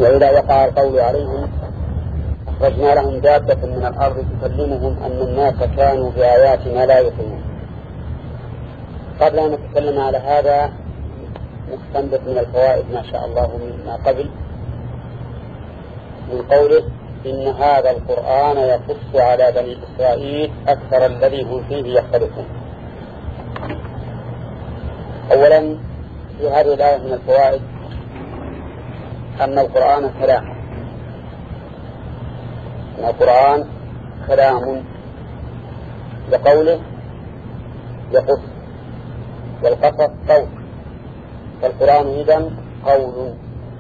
وإذا وقع القول عليهم أخرجنا لهم دابة من الأرض تكلمهم أن الناس كانوا بآياتنا لا يؤمنون. قبل أن نتكلم على هذا نستنبط من الفوائد ما شاء الله مما قبل من قوله إن هذا القرآن يقص على بني إسرائيل أكثر الذي هم فيه يختلفون. أولا في هذه الآية من الفوائد أن القرآن كلام، أن القرآن كلام لقوله يقص، والقصص قول، فالقرآن إذن قول.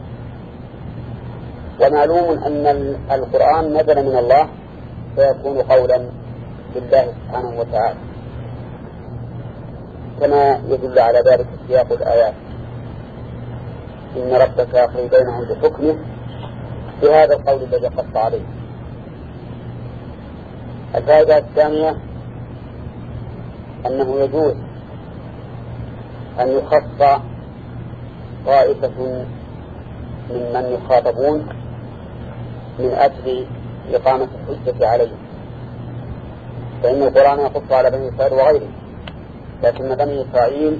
ومعلوم أن القرآن نزل من الله فيكون قولا لله سبحانه وتعالى، كما يدل على ذلك سياق الآيات: إن ربك يقضي بينهم بحكمه بهذا القول الذي قص عليه. الفائدة الثانية أنه يجوز أن يخص طائفة ممن يخاطبون من أجل إقامة الحجة عليهم، فإن القرآن يقص على بني إسرائيل وغيره، لكن بني إسرائيل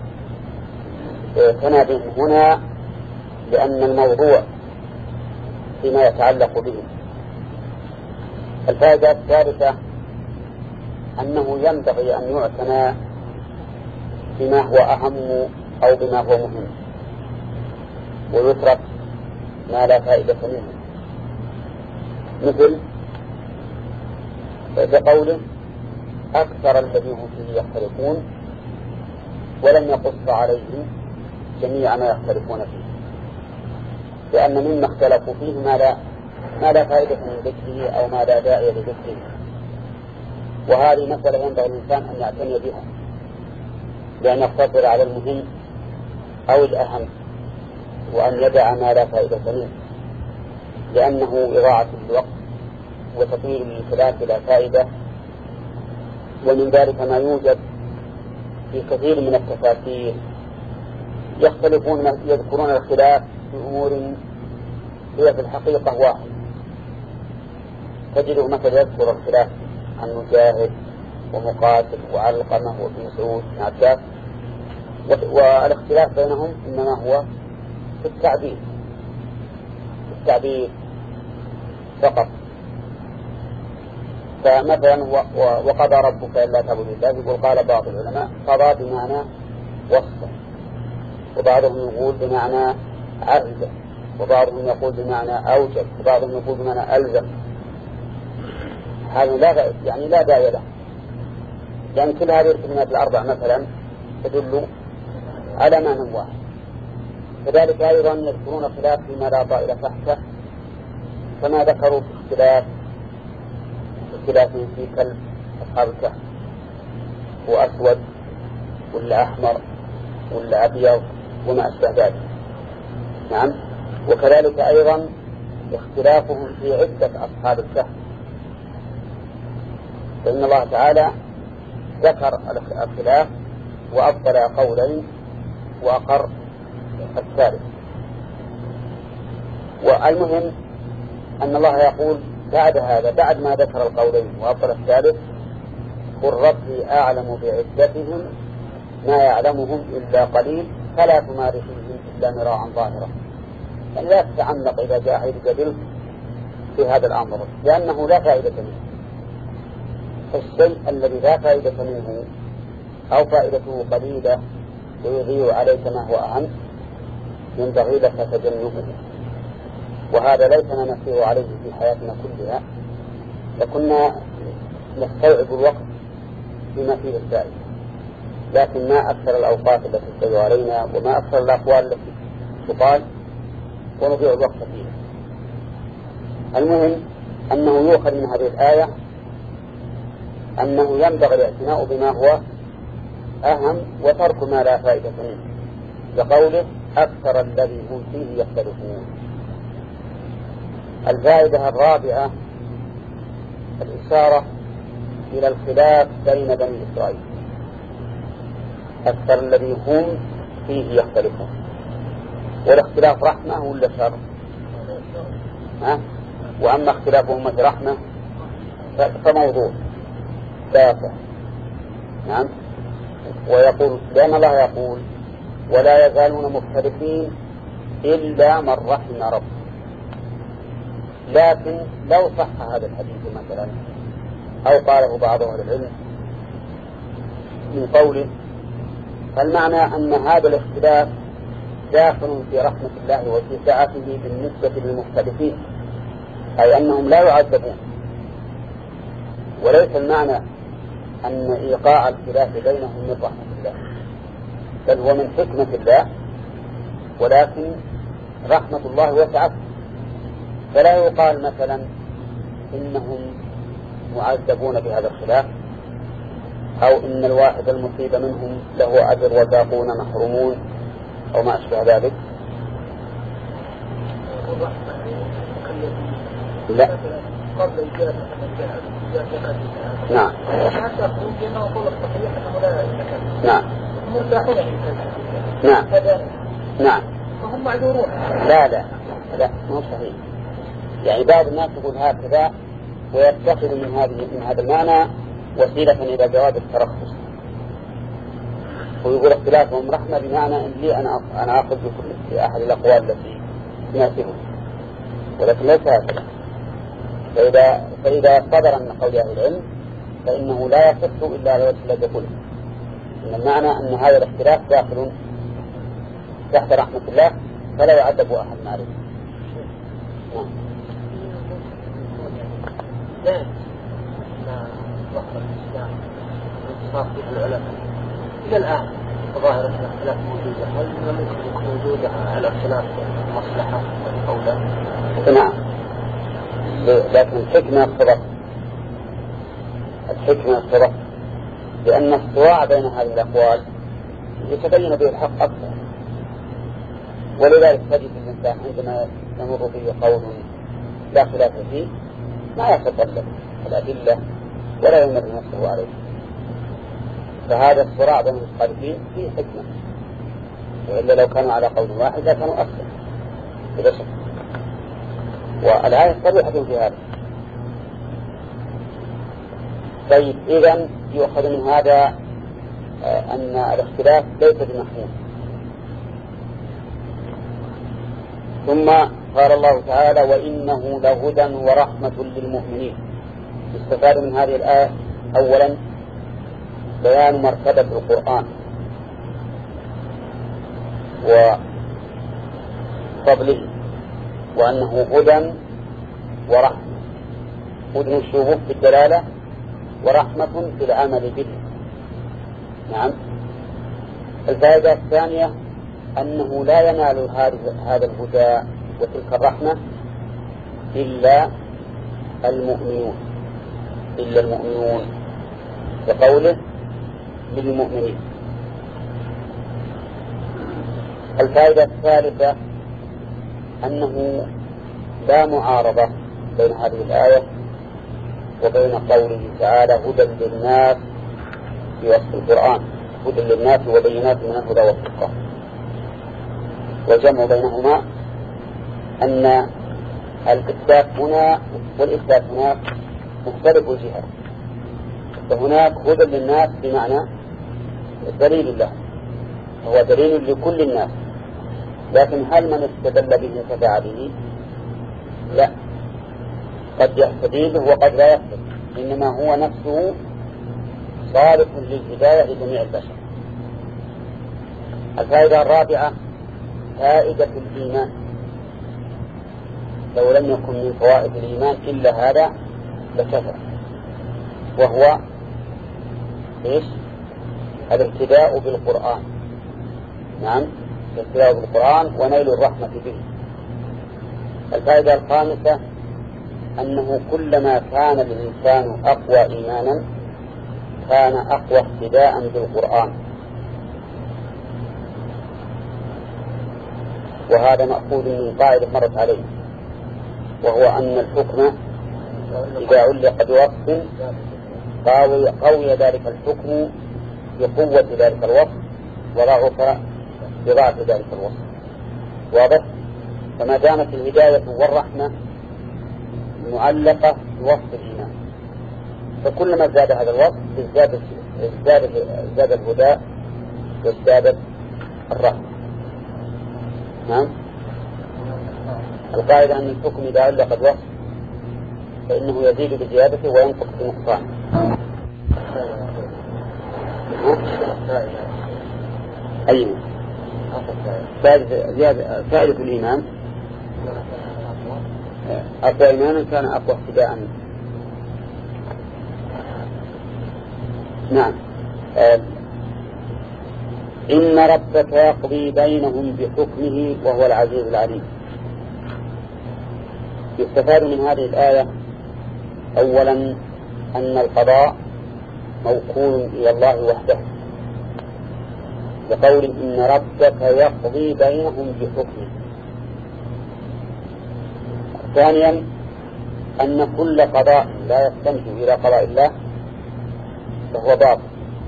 اعتنى بهم هنا لأن الموضوع فيما يتعلق بهم. الفائدة الثالثة أنه ينبغي أن يعتنى بما هو أهم أو بما هو مهم، ويترك ما لا فائدة منه، مثل بقوله أكثر الذين هم فيه يختلفون، ولم يقص عليهم جميع ما يختلفون فيه، لأن مما اختلفوا فيه ما لا فائدة من ذكره أو ما لا داعي لذكره. وهذه مسألة ينبغي الإنسان أن يعتني بها، لأن يقتصر على المهم أو الأهم، وأن يدع ما لا فائدة منه، لأنه إضاعة للوقت وتطويل للكلام بلا فائدة. ومن ذلك ما يوجد في كثير من التفاسير يختلفون، يذكرون الخلاف في أمور هي في الحقيقة واحد. تجده مثلا يذكر الخلاف عن مجاهد ومقاتل وعلقمة وابن مسعود بن عباس، والاختلاف بينهم إنما هو في التعبير فقط. فمثلا وقضى ربك إلا تعبدوا إلا، يقول قال بعض العلماء قضى بمعنى وصف، وبعضهم يقول بمعنى عرض، وبعضهم يقول بمعنى أوجب، وبعضهم يقول بمعنى ألزم. هذا لا داعي له، لأن كل هذه الكلمات الأربع مثلا تدل على معنى واحد. كذلك أيضا يذكرون خلاف فيما لا طائل تحته، كما ذكروا في اختلاف في كلب أصحاب الكهف، وأسود ولا أحمر ولا أبيض وما أشبه ذلك. نعم. وكذلك أيضا اختلافهم في عدة أصحاب الكهف، فإن الله تعالى ذكر الخلاف وأبطل قولين وأقر الثالث. والمهم أن الله يقول بعد هذا، بعد ما ذكر القولين وأبطل الثالث: قل ربي أعلم بعدتهم ما يعلمهم إلا قليل فلا تمار فيهم إلا مراعا ظاهرا. يعني لا تتعمق إذا جاء حيث جدلت في هذا الأمر، لأنه لا فائدة منه. الشيء الذي لا فائدة منه أو فائدته قليلة ويضيع عليك ما هو أهم ينبغي لك تجنبه، وهذا ليسنا نسير عليه في حياتنا كلها، لكنا نستوعب الوقت بما فيه الفائدة، لكن ما أكثر الأوقات التي تضيع علينا وما أكثر الأقوال التي تقال ونضيع الوقت فيها. المهم أنه يؤخذ من هذه الآية أنه ينبغي الاعتناء بما هو أهم وترك ما لا فائدة منه، لقوله أكثر الذي هم فيه يختلفون. الفائدة الرابعة الإشارة إلى الخلاف بين بني إسرائيل، أكثر الذي هم فيه يختلفون. والاختلاف رحمة ولا شر؟ وأما اختلاف أمة رحمة فموضوع لا يصح. نعم. ويقول لأن الله يقول ولا يزالون مختلفين إلا من رحم رب. لكن لو صح هذا الحديث مثلا أو قاله بعض أهل العلم من قوله، فالمعنى أن هذا الاختلاف داخل في رحمة الله وفي سعته بالنسبة للمختلفين، أي أنهم لا يعذبون. وليس المعنى أن إيقاع الخلاف بينهم من رحمة الله، بل هو من حكمة الله، ولكن رحمة الله وسعت، فلا يقال مثلا إنهم معذبون بهذا الخلاف، أو إن الواحد المصيب منهم له أجر والباقون محرومون أو ما أشبه ذلك. لا. نعم. نعم. نعم. نعم. وهم معذورون. لا مو صحيح. يعني بعض الناس يقول هكذا ويتخذ من هذا المعنى وسيلة إلى جواب الترخص، ويقول اختلافهم رحمة بمعنى إن لي أنا أخذ في أحد الأقوال التي تناسبه، ولكن ليس هكذا. فإذا صدر من قول أهل العلم فإنه لا يصح إلا على وجه الذي يقوله، إن المعنى أن هذا الاختلاف داخل تحت رحمة الله فلا يعذب أحد معروف. لا وقت الإسلام انتصاف في العلماء إلى الآن ظاهرة الاختلاف موجودة، هل ممكن يكون موجودة على اختلاف مصلحة أو لا؟ نعم، لكن الحكمة الصدق لأن الصراع بين هذه الأقوال يتبين به الحق أكثر، ولذلك تجد الإنسان عندما يمر به قول لا خلاف فيه ما يتطلب الأدلة ولا يمر نفسه عليه، فهذا الصراع بين المخالفين فيه حكمة، وإلا لو كانوا على قول واحد لكانوا أكثر بلا شك. والآية صريحة في هذا. طيب إذن يؤخذ من هذا أن الاختلاف ليس بمحمود. ثم قال الله تعالى وإنه لهدى ورحمة للمؤمنين. استفاد من هذه الآية أولا بيان مرتبة القرآن وفضله، وأنه هدى ورحمة، هدى الشبه في الدلالة ورحمة في العمل به. نعم. الفائدة الثانية أنه لا ينال هذا الهدى وتلك الرحمة إلا المؤمنون بقوله للمؤمنين. الفائدة الثالثة أنه لا معارضة بين هذه الآية وبين قوله تعالى هدى للناس في وصف القرآن، هدى للناس وبينات من الهدى والفرقان. والجمع بينهما أن الإثبات هنا والإثبات هناك مختلف الجهات، فهناك هدى للناس بمعنى دليل له، هو دليل لكل الناس، لكن هل من استدل به انتفع به؟ لا، قد يهتدي به وقد لا يهتدي، إنما هو نفسه صالح للهداية لجميع البشر. الفائدة الرابعة فائدة الإيمان، لو لم يكن من فوائد الإيمان إلا هذا لكفى، وهو إيش؟ الاهتداء بالقرآن. نعم، الاهتداء بالقرآن ونيل الرحمة به. الفائدة الخامسة أنه كلما كان الإنسان أقوى إيمانا كان أقوى اهتداء بالقرآن، وهذا مأخوذ من قاعدة مرت عليه، وهو أن الحكم إذا علق بوصف قوي ذلك الحكم بقوة ذلك الوصف وضعف بضعف ذلك الوصف. واضح؟ فما دامت الهداية والرحمة المعلقة بوصف الإيمان، فكلما زاد هذا الوصف ازداد الهدى وازدادت الرحمة. نعم. القاعدة أن الحكم إذا علق الوصف فإنه يزيد بزيادته وينقص بنقصانه. أي فائدة الإيمان أقوى إيمانا كان أقوى اهتداء. نعم. إن ربك يقضي بينهم بحكمه وهو العزيز العليم. يستفاد من هذه الآية أولا أن القضاء موكول إلى الله وحده، بقول إن ربك يقضي بينهم بحكمه. ثانيا أن كل قضاء لا يستند إلى قضاء الله فهو باطل.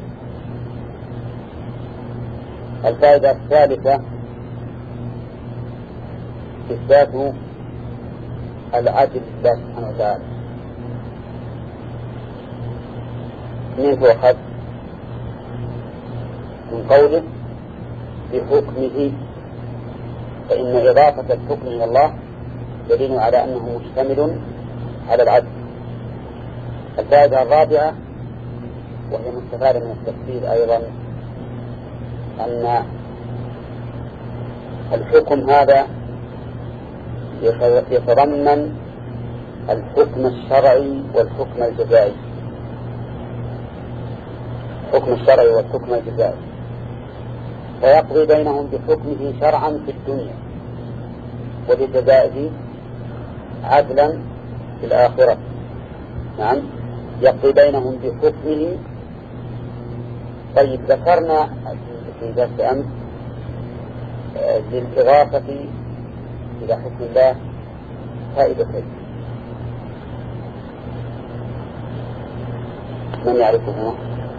الفائدة الثالثة إثبات العدل لله سبحانه وتعالى. من تؤخذ من قوله بحكمه، فإن إضافة الحكم إلى الله دليل على أنه مشتمل على العدل. الفائدة الرابعة وهي مستفادة من التفسير أيضا أن الحكم هذا يتضمن الحكم الشرعي والحكم الجزائي. الحكم الشرعي والحكم الجزائي، فيقضي بينهم بحكمه شرعا في الدنيا وبجزائه عدلا في الآخرة. نعم، يقضي بينهم بحكمه. طيب، ذكرنا في درس أمس للإضافة إلى حكم الله فائدتين، من يعرفهما؟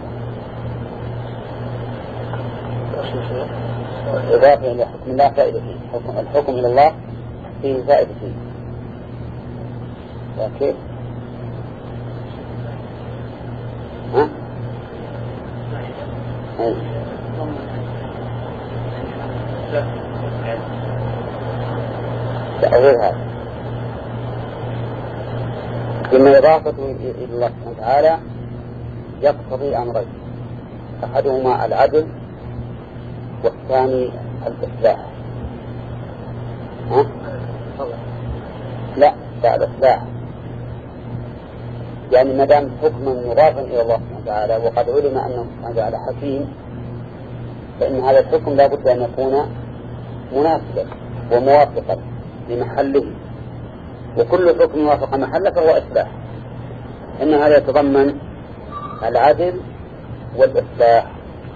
الإضافة إلى حكم الله فائدتين، الحكم إلى الله فيه فائدتين. كيف؟ ها؟ غير هذا. إن إضافته إلى الله سبحانه وتعالى يقتضي أمرين، أحدهما العدل والثاني الإصلاح. ها؟ لا، الإصلاح. يعني ما دام حكما مضافا إلى الله سبحانه وتعالى وقد علم أنه سبحانه وتعالى حكيم، فإن هذا الحكم لا بد أن يكون مناسبا وموافقا لمحله، وكل حكم وافق محله فهو إصلاح. إن هذا يتضمن العدل والإصلاح.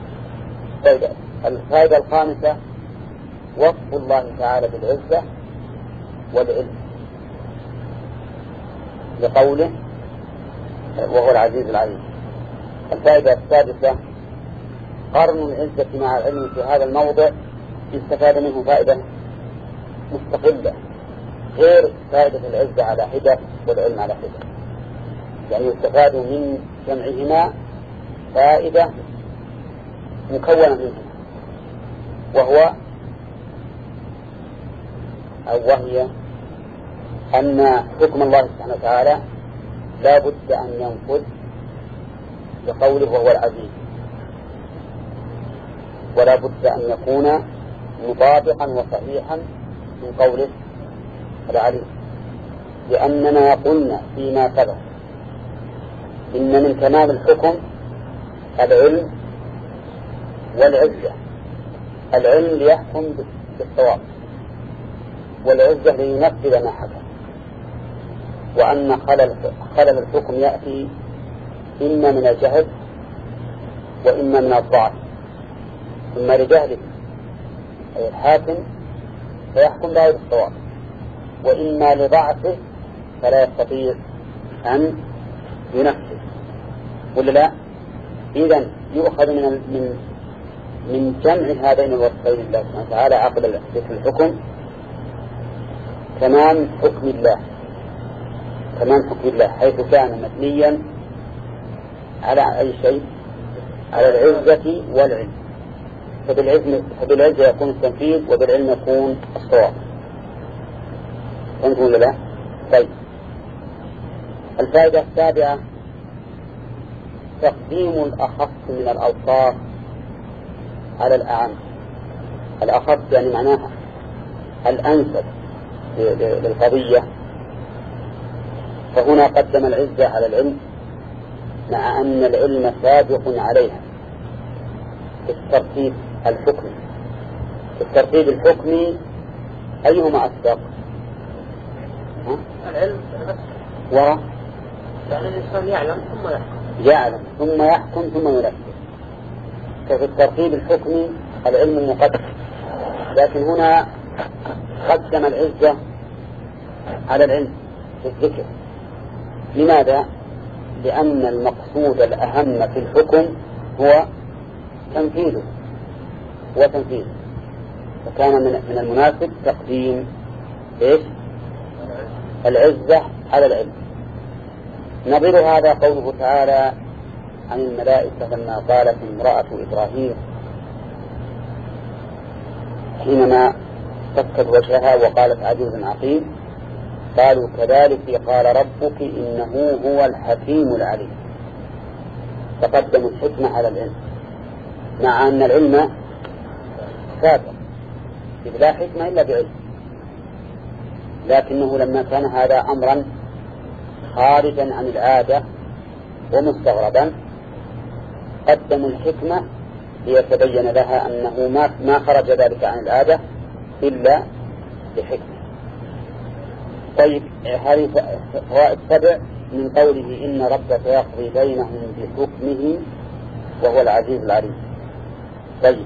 الفائدة الخامسة وصف الله تعالى بالعزة والعلم، لقوله وهو العزيز العليم. الفائدة السادسة قرن العزة مع العلم في هذا الموضع يستفاد منه فائدة مستقلة غير فائدة العزة على حدة والعلم على حدة، يعني يستفاد من جمعهما فائدة مكونة منهما، وهي أن حكم الله سبحانه وتعالى لا بد أن ينفذ بقوله وهو العزيز، ولا بد أن يكون مطابقا وصحيحا من قوله العليم، لأننا قلنا فيما سبق إن من تمام الحكم العلم والعزة. العلم ليحكم بالصواب، والعزة لينفذ ما حكم، وأن خلل الحكم يأتي إما من الجهل وإما من الضعف. إما لجهله أي الحاكم فيحكم لا بالصواب، وإما لضعفه فلا يستطيع أن ينفذ، ولا لا؟ إذن يؤخذ من جمع هذين الوصفين الله سبحانه وتعالى عقد الحكم تمام حكم الله تمام حكم الله حيث كان مبنيا على أي شيء؟ على العزة والعلم. فبالعزة يكون التنفيذ وبالعلم يكون الصواب. فهمتم ولا لا؟ طيب، الفائدة السابعة تقديم الأخص من الأوصاف على الأعم. الأخص يعني معناها الأنسب للقضية، فهنا قدم العزة على العلم مع أن العلم سابق عليها في الترتيب الحكمي. في الترتيب الحكمي أيهما أسبق؟ العلم وراء، يعني الإنسان يعلم ثم يحكم، يعلم ثم يحكم ثم ينفذ. ففي الترتيب الحكمي العلم مقدم، لكن هنا قدم العزة على العلم في الذكر. لماذا؟ لأن المقصود الأهم في الحكم هو تنفيذه وتنفيذه، فكان من المناسب تقديم إيش؟ العزة على العلم. نظير هذا قوله تعالى عن الملائكة لما قالت امرأة إبراهيم حينما سكت وجهها وقالت عجوز عقيم، قالوا كذلك قال ربك إنه هو الحكيم العليم. تقدموا الحكمة على العلم مع أن العلم سابق، إذ لا حكمة إلا بعلم، لكنه لما كان هذا أمرا خارجا عن العادة ومستغربا قدموا الحكمة ليتبين لها أنه ما خرج ذلك عن العادة إلا بحكمة. طيب، هذه فوائد 7 من قوله إن ربك يقضي بينهم بحكمه وهو العزيز العليم. طيب،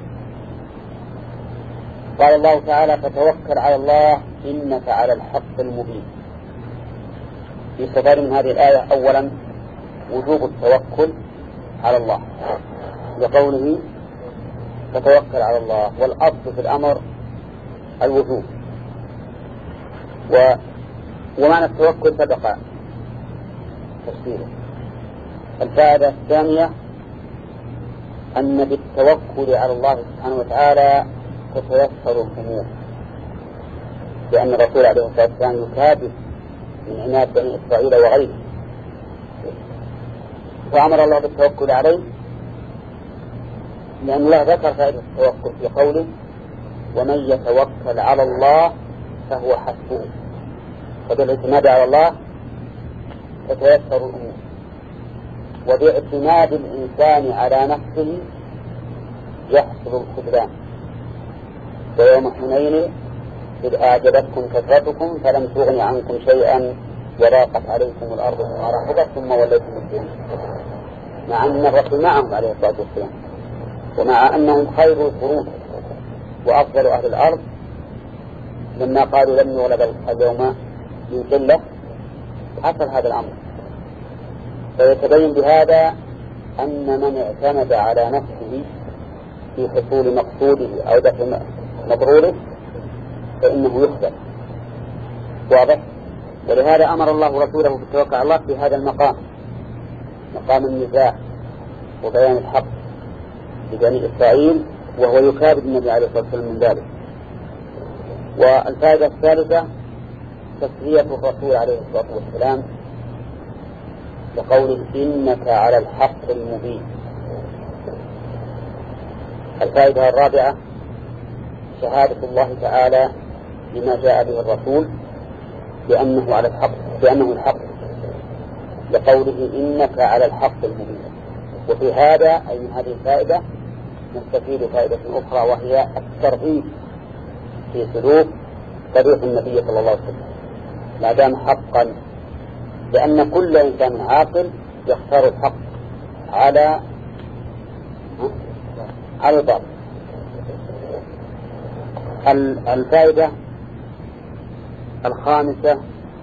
قال الله تعالى فتوكل على الله إنك على الحق المبين. يستفاد من هذه الآية أولا وجوب التوكل على الله لقوله فتوكل على الله، والأصل في الأمر الوجوب، ومعنى التوكل سبق تفسيره. الفائدة الثانية أن بالتوكل على الله سبحانه وتعالى تتيسر الأمور، لأن الرسول عليه الصلاة والسلام يكابد من عناد بني إسرائيل وغيره، فأمر الله بالتوكل عليه، لأن الله ذكر فائدة التوكل في قوله ومن يتوكل على الله فهو حسبه. فبالاعتماد على الله تتيسر الأمور، وباعتماد الإنسان على نفسه يحصل الخذلان. ويوم حنين إذ أعجبتكم كثرتكم فلم تغن عنكم شيئا وضاقت عليكم الأرض بما رحبت ثم وليتم مدبرين، مع أن الرسول معهم عليه الصلاة والسلام، ومع أنهم خير القرون وأفضل أهل الأرض، لما قالوا لم يغلب اليوم من قلة حصل هذا الأمر. فيتبين بهذا أن من اعتمد على نفسه في حصول مقصوده أو دفع مضروره فإنه يخذل. واضح؟ ولهذا أمر الله رسوله بالتوكل على الله في هذا المقام، مقام النزاع وبيان الحق لبني إسرائيل، وهو يكابد النبي عليه الصلاة والسلام من ذلك. والفائدة الثالثة تسلية الرسول عليه الصلاة والسلام لقوله إنك على الحق المبين. الفائدة الرابعة شهادة الله تعالى لما جاء به الرسول بأنه على الحق، بأنه الحق، لقوله إنك على الحق المبين. وفي هذا أي من هذه الفائدة نستفيد فائدة أخرى، وهي الترغيب في سلوك طريق النبي صلى الله عليه وسلم ما دام حقا، لأن كل إنسان عاقل يختار الحق على الباطل. الفائدة الخامسة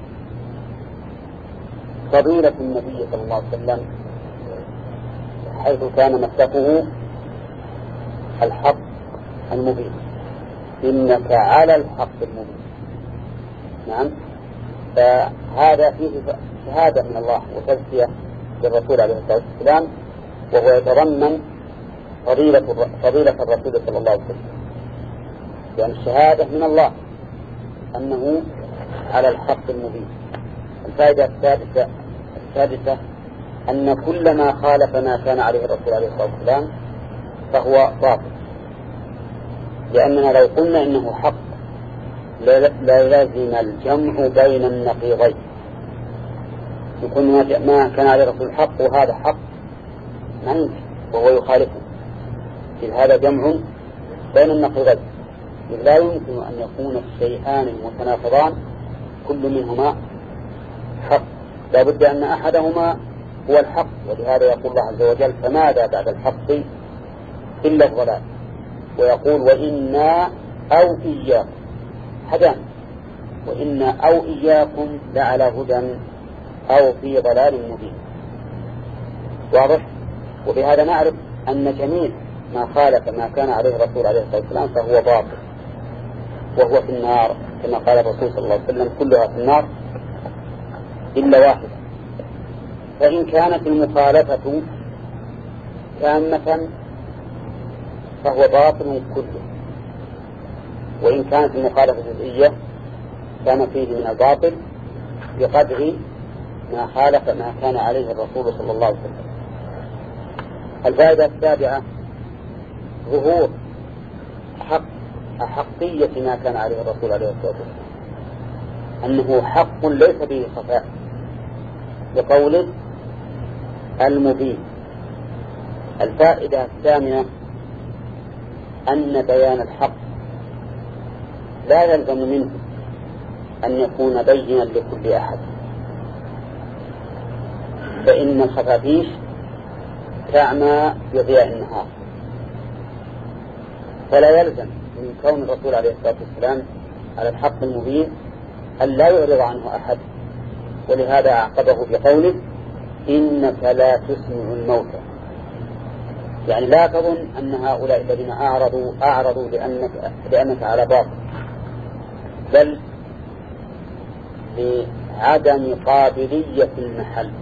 فضيلة النبي صلى الله عليه وسلم حيث كان مسلكه الحق المبين، إنك على الحق المبين. نعم، فهذا فيه شهادة من الله وتزكية للرسول عليه الصلاة والسلام، وهو يتضمن فضيلة الرسول صلى الله عليه وسلم، لأن الشهادة من الله أنه على الحق المبين. الفائدة السادسة أن كل ما خالف ما كان عليه الرسول عليه الصلاة والسلام فهو باطل، لأننا لو قلنا إنه حق لا لازم الجمع بين النقيضين، يكون ما كان عليه الرسول حق وهذا حق ما يمكن وهو يخالفه، إذ هذا جمع بين النقيضين، إذ لا يمكن أن يكون الشيئان المتناقضان كل منهما حق، لا بد أن أحدهما هو الحق. ولهذا يقول الله عز وجل فماذا بعد الحق إلا الضلال، ويقول وإنا أو إياكم هدان، وإنا أو إياكم لعلى هدى أو في ضلال مبين. واضح؟ وبهذا نعرف أن جميع ما خالف ما كان عليه الرسول عليه الصلاة والسلام فهو باطل وهو في النار، كما قال الرسول صلى الله عليه وسلم كلها في النار إلا واحدة. فإن كانت المخالفة تامة فهو باطل كله، وإن كانت المخالفة جزئية كان فيه من الباطل بقدر ما خالف ما كان عليه الرسول صلى الله عليه وسلم. الفائدة السابعة ظهور حقية ما كان عليه الرسول عليه الصلاة والسلام، أنه حق ليس به خفاء، بقوله المبين. الفائدة الثامنة أن بيان الحق لا يلزم منه أن يكون بينا لكل أحد، فإن الخفافيش تعمى بضياء النهار، فلا يلزم من كون الرسول عليه الصلاة والسلام على الحق المبين أن لا يعرض عنه أحد. ولهذا أعقبه بقوله إنك لا تسمع الموتى، يعني لا تظن أن هؤلاء الذين أعرضوا لأنك على باطل، بل لعدم قابلية المحل،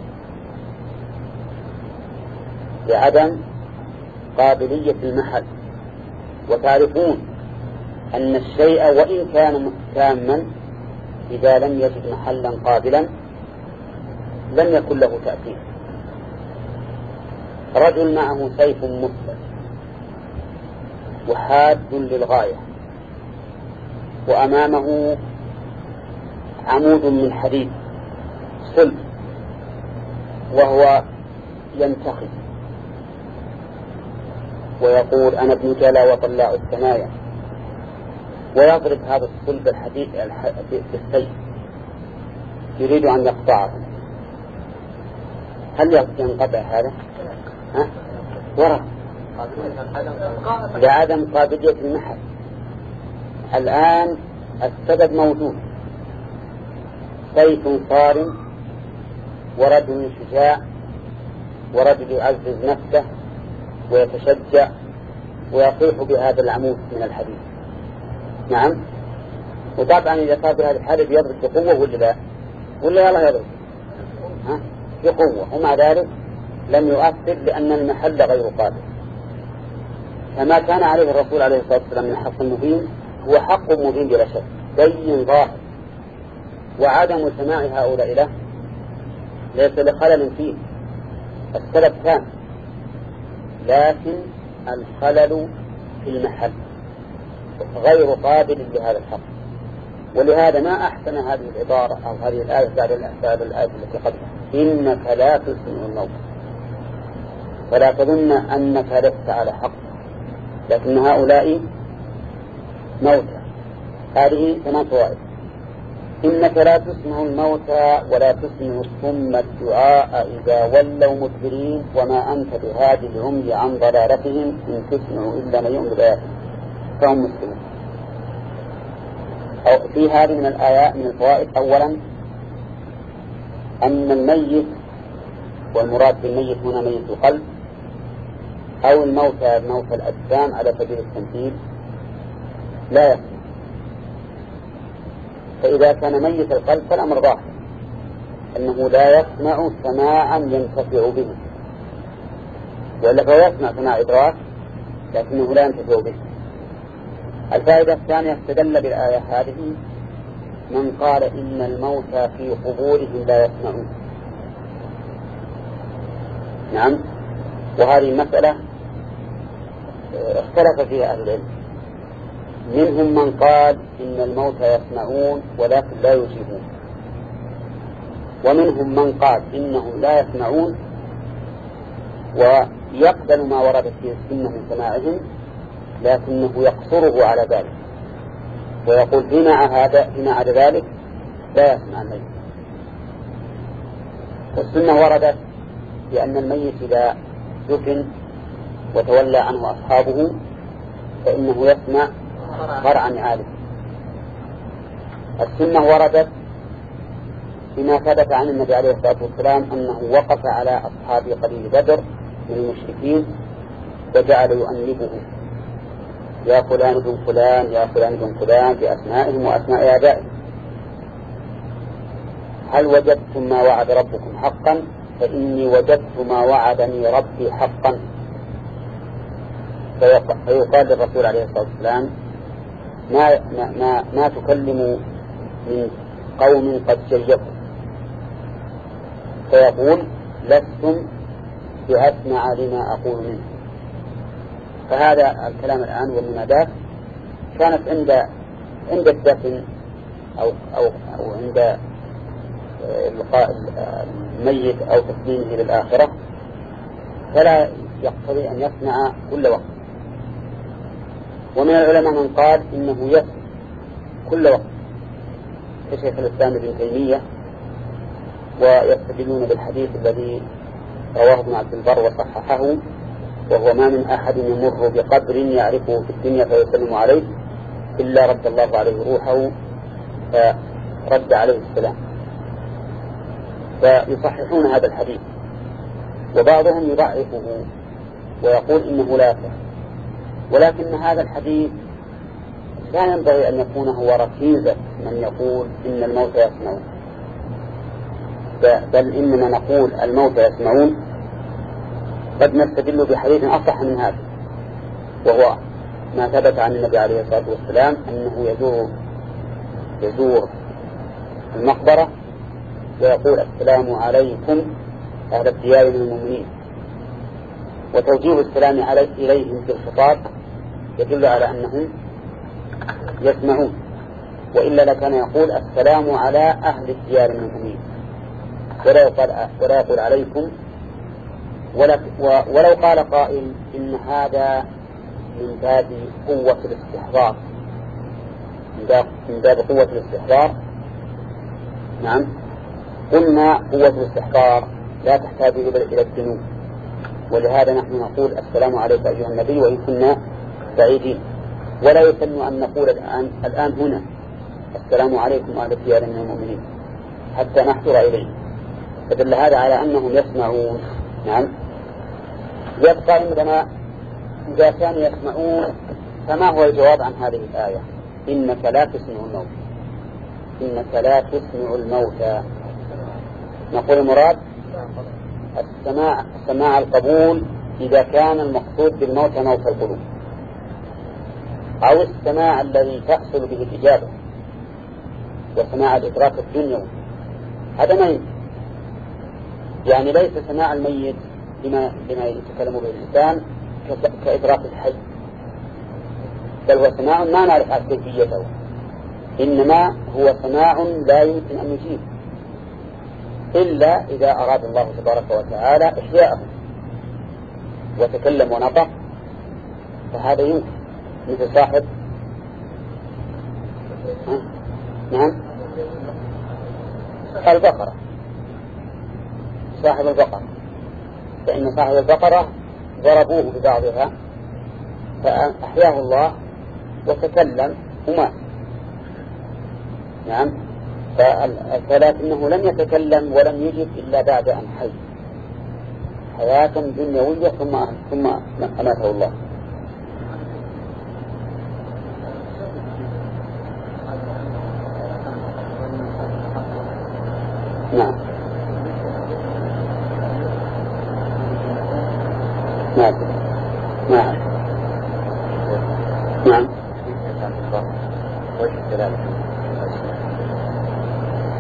لعدم قابلية المحل. وتعرفون أن الشيء وإن كان تاما إذا لم يجد محلا قابلا لم يكن له تأثير. رجل معه سيف مثبت وحاد للغاية، وأمامه عمود من حديد صلب وهو ينتخب ويقول أنا ابن جلا وطلاء الثنايا، ويضرب هذا الصلب الحديد بالسيف يريد أن يقطعه. هل ينقطع هذا؟ ورق لعدم قابلية المحل. الآن السبب موجود، سيف صارم ورجل شجاع ورجل يعزز نفسه ويتشجع ويطيح بهذا العمود من الحديد. نعم، وطبعا إذا صار بهذا الحالة يضرب بقوة ولا لا يضرب بقوة، ومع ذلك لم يؤثر لأن المحل غير قابل. فما كان عليه الرسول عليه الصلاة والسلام من حق مبين هو حق مبين بلا شك بين ظاهر، وعدم سماع هؤلاء له ليس لخلل فيه، السبب كان، لكن الخلل في المحل غير قابل لهذا الحق. ولهذا ما أحسن هذه العبارة أو هذه الآية بعد الآية التي قبلها إنك لا تسمع الموت، فلا تظن أنك لست على حق، لكن هؤلاء موتى. هذه 8 فوائد. إنك لا تسمع الموتى ولا تسمع الصم الدعاء إذا ولوا مدبرين وما أنت بهادي العمي عن ضلالتهم إن تسمع إلا من يؤمن بآياتهم فهم مسلمون. في هذه من الآيات من الفوائد أولا أن الميت، والمراد بالميت هنا ميت القلب أو الموتى موتى الأجسام على سبيل التمثيل لا يكفي. فإذا كان ميت القلب فالأمر ظاهر، أنه لا يسمع سماعا ينتفع به، وإلا فهو يسمع سماع إدراك لكنه لا ينتفع به. الفائدة الثانية استدل بالآية هذه من قال إن الموتى في قبورهم لا يسمعون. نعم، وهذه المسألة اختلف فيها أهل العلم، منهم من قال إن الموتى يسمعون ولكن لا يجيبون، ومنهم من قال إنهم لا يسمعون ويقبل ما ورد في السنة من سماعهم لكنه يقصره على ذلك ويقول فيما عدا ذلك لا يسمع الميت. والسنة وردت بأن الميت إذا دفن وتولى عنه أصحابه فإنه يسمع قرع نعاله. السنة وردت بما ثبت عن النبي عليه الصلاة والسلام أنه وقف على أصحاب قليل بدر من المشركين وجعل يؤنبه يا فلان بن فلان يا فلان بن فلان بأسمائهم وأسماء آبائهم، هل وجدتم ما وعد ربكم حقا؟ فإني وجدت ما وعدني ربي حقا. فيقال للرسول عليه الصلاة والسلام ما تكلم من قوم قد جيكم، فيقول لستم بأسمع لما أقول منه. فهذا الكلام الآن والمنادات كانت عند الدفن أو عند لقاء الميت أو تسليمه للآخرة، فلا يقتضي أن يسمع كل وقت. ومن العلماء من قال إنه يسمع كل وقت كشيخ الإسلام ابن تيمية، ويستدلون بالحديث الذي رواه ابن عبد البر وصححه، وهو ما من أحد يمر بقبر يعرفه في الدنيا فيسلم عليه إلا رد الله عليه روحه فرد عليه السلام. فيصححون هذا الحديث، وبعضهم يضعفه ويقول إنه لا يصح، ولكن هذا الحديث لا ينبغي أن يكون هو ركيزة من يقول إن الموتى يسمعون، بل إننا نقول الموتى يسمعون قد نستدل بحديث أصح من هذا، وهو ما ثبت عن النبي عليه الصلاة والسلام أنه يزور المقبرة ويقول السلام عليكم أهل الديار من المؤمنين، وتوجيه السلام إليهم في الخطاب يدل على أنهم يسمعون، وإلا لكان يقول السلام على أهل الديار من المؤمنين ولا يقول عليكم. ولو قال قائل إن هذا من باب قوة الاستحضار، من باب قوة الاستحضار، نعم، قلنا قوة الاستحضار لا تحتاج إلى الجنون، ولهذا نحن نقول السلام عليك أيها النبي وإن كنا بعيدين، ولا يسن أن نقول الآن هنا السلام عليكم أهل الديار من المؤمنين حتى نحضر إليه، فدل هذا على أنهم يسمعون. نعم، يبقى عندنا إذا كانوا يسمعون فما هو الجواب عن هذه الآية؟ إنك لا تسمع الموت، إنك لا تسمع الموتى. نقول المراد سماع القبول إذا كان المقصود بالموتى موت القلوب، أو السماع الذي تحصل به الإجابة وسماع الإدراك الدنيوي، هذا ما يمكن. يعني ليس سماع الميت بما يتكلم به الإنسان كإدراك الحي، بل هو سماع ما نعرف كيفيته، إنما هو سماع لا يمكن أن يجيب إلا إذا أراد الله تبارك وتعالى إحياءه وتكلم ونطق، فهذا يمكن، مثل صاحب نعم البقرة، صاحب البقرة، فإن صاحب البقرة ضربوه ببعضها فأحياه الله وتكلم ومات. نعم، فلكنه لم يتكلم ولم يجب إلا بعد أن حي حياة دنيوية ثم أماته الله. نعم،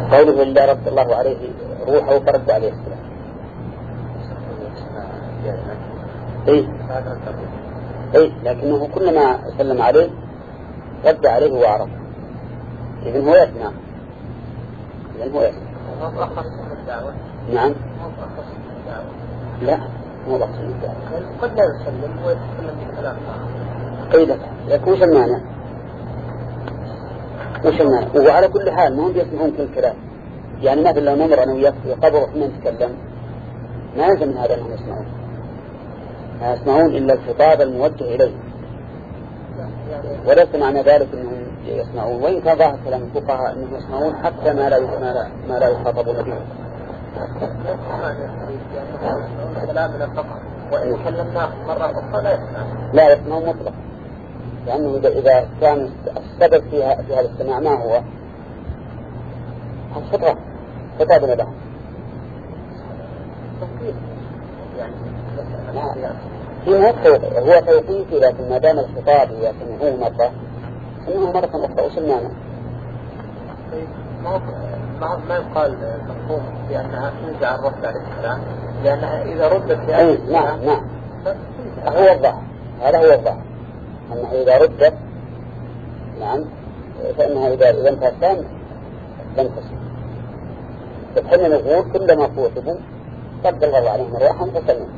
قوله إلا رد الله عليه روحه فرد عليه السلام. إيه لكنه كلما سلم عليه رد عليه وعرف. إذن هو يسمع. نعم. لا مو بخص الدعوة. قد لا يسلم ويتكلم بكلام قيل لك وش المعنى؟ وعلى كل حال ما هم يسمعون كل كلام. يعني مثلا لو نمر أنا وياك في قبر وإحنا نتكلم ما يلزم من هذا أنهم يسمعون. ما يسمعون إلا الخطاب الموجه إليه. وليس معنى ذلك أنهم يسمعون. وإن كان ظاهر كلام الفقهاء أنهم يسمعون حتى ما لا يخاطبون به. كلامنا فقط وإن كلمناه مرة أخرى لا يسمع. لا يسمعون مطلق. لأنه إذا كان السبب في هذا الاستماع ما هو خطاب له. هو توقيفي لكن ما دام الخطاب يسمعه مرة أخرى وش المعنى؟ ما يقال مفهوم بأنها تنزع الرد على الكلام لأنها إذا ردت في أي نعم هو الظاهر. هذا هو الظاهر أنها إذا ردت نعم فإنها إذا انتهت لم تسمع. فحين نقول كلما فوتبوا رد الله عليهم الرحم فسلم.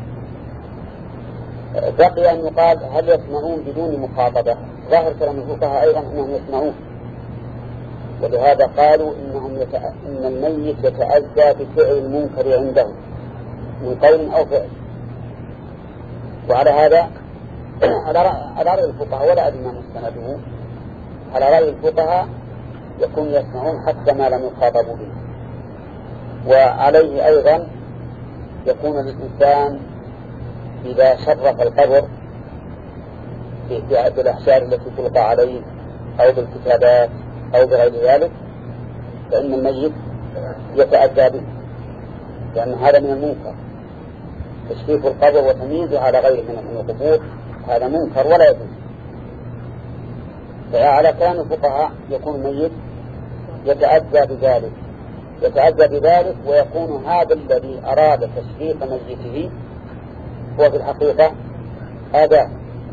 بقي أن يقال هل يسمعون بدون مخاطبة؟ ظاهر كلام الفقهاء أيضا أنهم يسمعون. ولهذا قالوا إن الميت يتأذى بفعل المنكر عندهم من قول أو فعل. وعلى هذا على رأي الفقهاء ولا أدري ما مستنده. على رأي الفقهاء يكون يسمعون حتى ما لم يخاطبوا به. وعليه أيضا يكون الإنسان إذا شرف القبر بالأحجار التي تلقى عليه أو بالكتابات أو بغير ذلك فإن الميت يتأذى به لأن هذا من المنكر. تشريف القبر وتمييزه على غيره من القبور هذا منكر ولا يجوز. فعلى كلام الفقهاء يكون الميت يتأذى بذلك ويكون هذا الذي أراد تشريف ميته هو في الحقيقة أداء.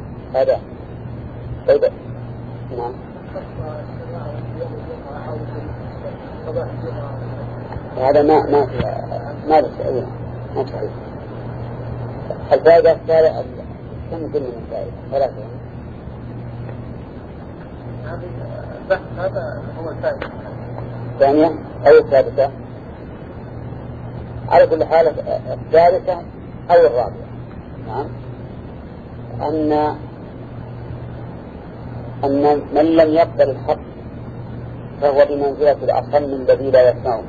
طيب نعم. هذا ما صحيح. الفائدة الثالثة كم كل من فائدة 3 هذا هو الفائدة الثانية أو الثالثة. على كل حال الثالثة أو الرابعة نعم أن من لم يقبل الحق فهو بمنزلة الأصم الذي لا يسمعه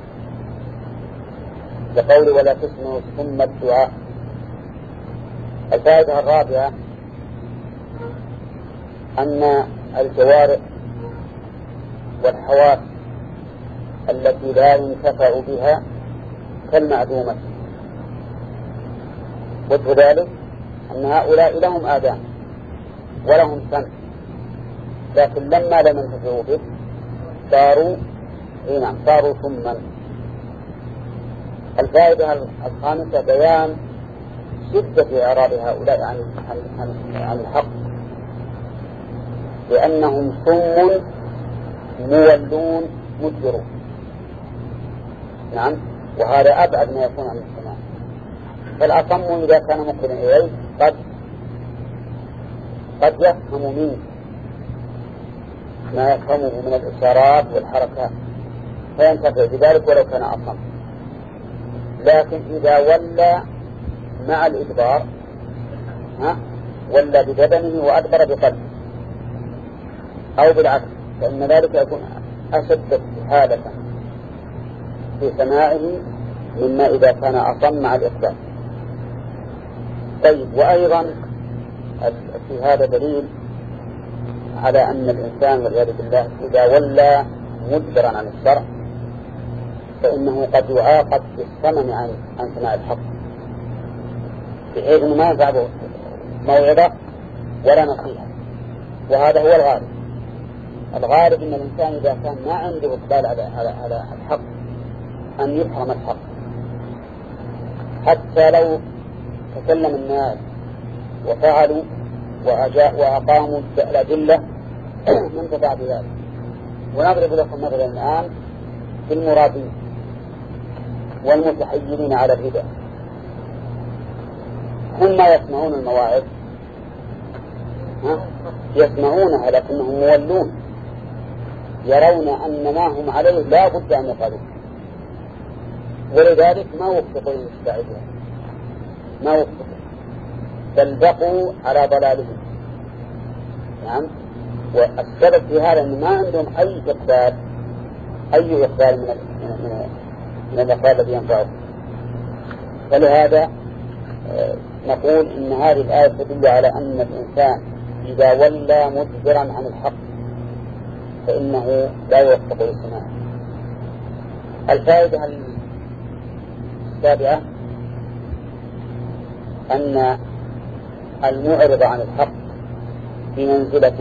لقول ولا تسمعوا ثم الدعاء. الفائدة الرابعة أن الجوارح والحواس التي لا ينتفع بها كالمعدومة. وجه ذلك أن هؤلاء لهم آذان ولهم سمع لكن لما لم ينتفعوا به صاروا سما. الفائدة الخامسة بيان شدة إعراض هؤلاء عن الحق لأنهم سم مولون مدبرون. نعم وهذا أبعد ما يكون عن السماع. فالأصم إذا كان مقبلا إليه قد يفهم منه ما يفهمه من الإشارات والحركات فينتفع بذلك ولو كان أصم. لكن إذا ولى مع الإدبار ولى ببدنه وأدبر بقلبه أو بالعكس فإن ذلك يكون أشد استحالة في سماعه مما إذا كان أصم مع الإقبال. طيب وأيضا في هذا دليل على أن الإنسان والعياذ بالله إذا ولى مدبرا عن الشرع فإنه قد يعاقب بالثمن عن سماع الحق بحيث أنه ما ينفعه موعظة ولا نصيحة. وهذا هو الغالب الغالب أن الإنسان إذا كان ما عنده إقبال على الحق أن يفهم الحق، حتى لو تكلم الناس وفعلوا وأقاموا الأدلة من تبع بذلك. ونضرب لكم مثلا الآن في المرابين والمتحيرين على الهدى، هم ما يسمعون المواعظ يسمعونها لكنهم مولون، يرون أن ما هم عليه لا بد أن يفعلوا، ولذلك ما وفقوا للاتباع بها، ما وفقوا بل بقوا على ضلالهم. نعم. والسبب في هذا أن ما عندهم أي إقبال من الأقوال الذي ينفعهم. فلهذا نقول إن هذه الآية تدل على أن الإنسان إذا ولى مدبرا عن الحق فإنه لا يوفق للسماع. الفائدة السابعة أن المعرض عن الحق بمنزلة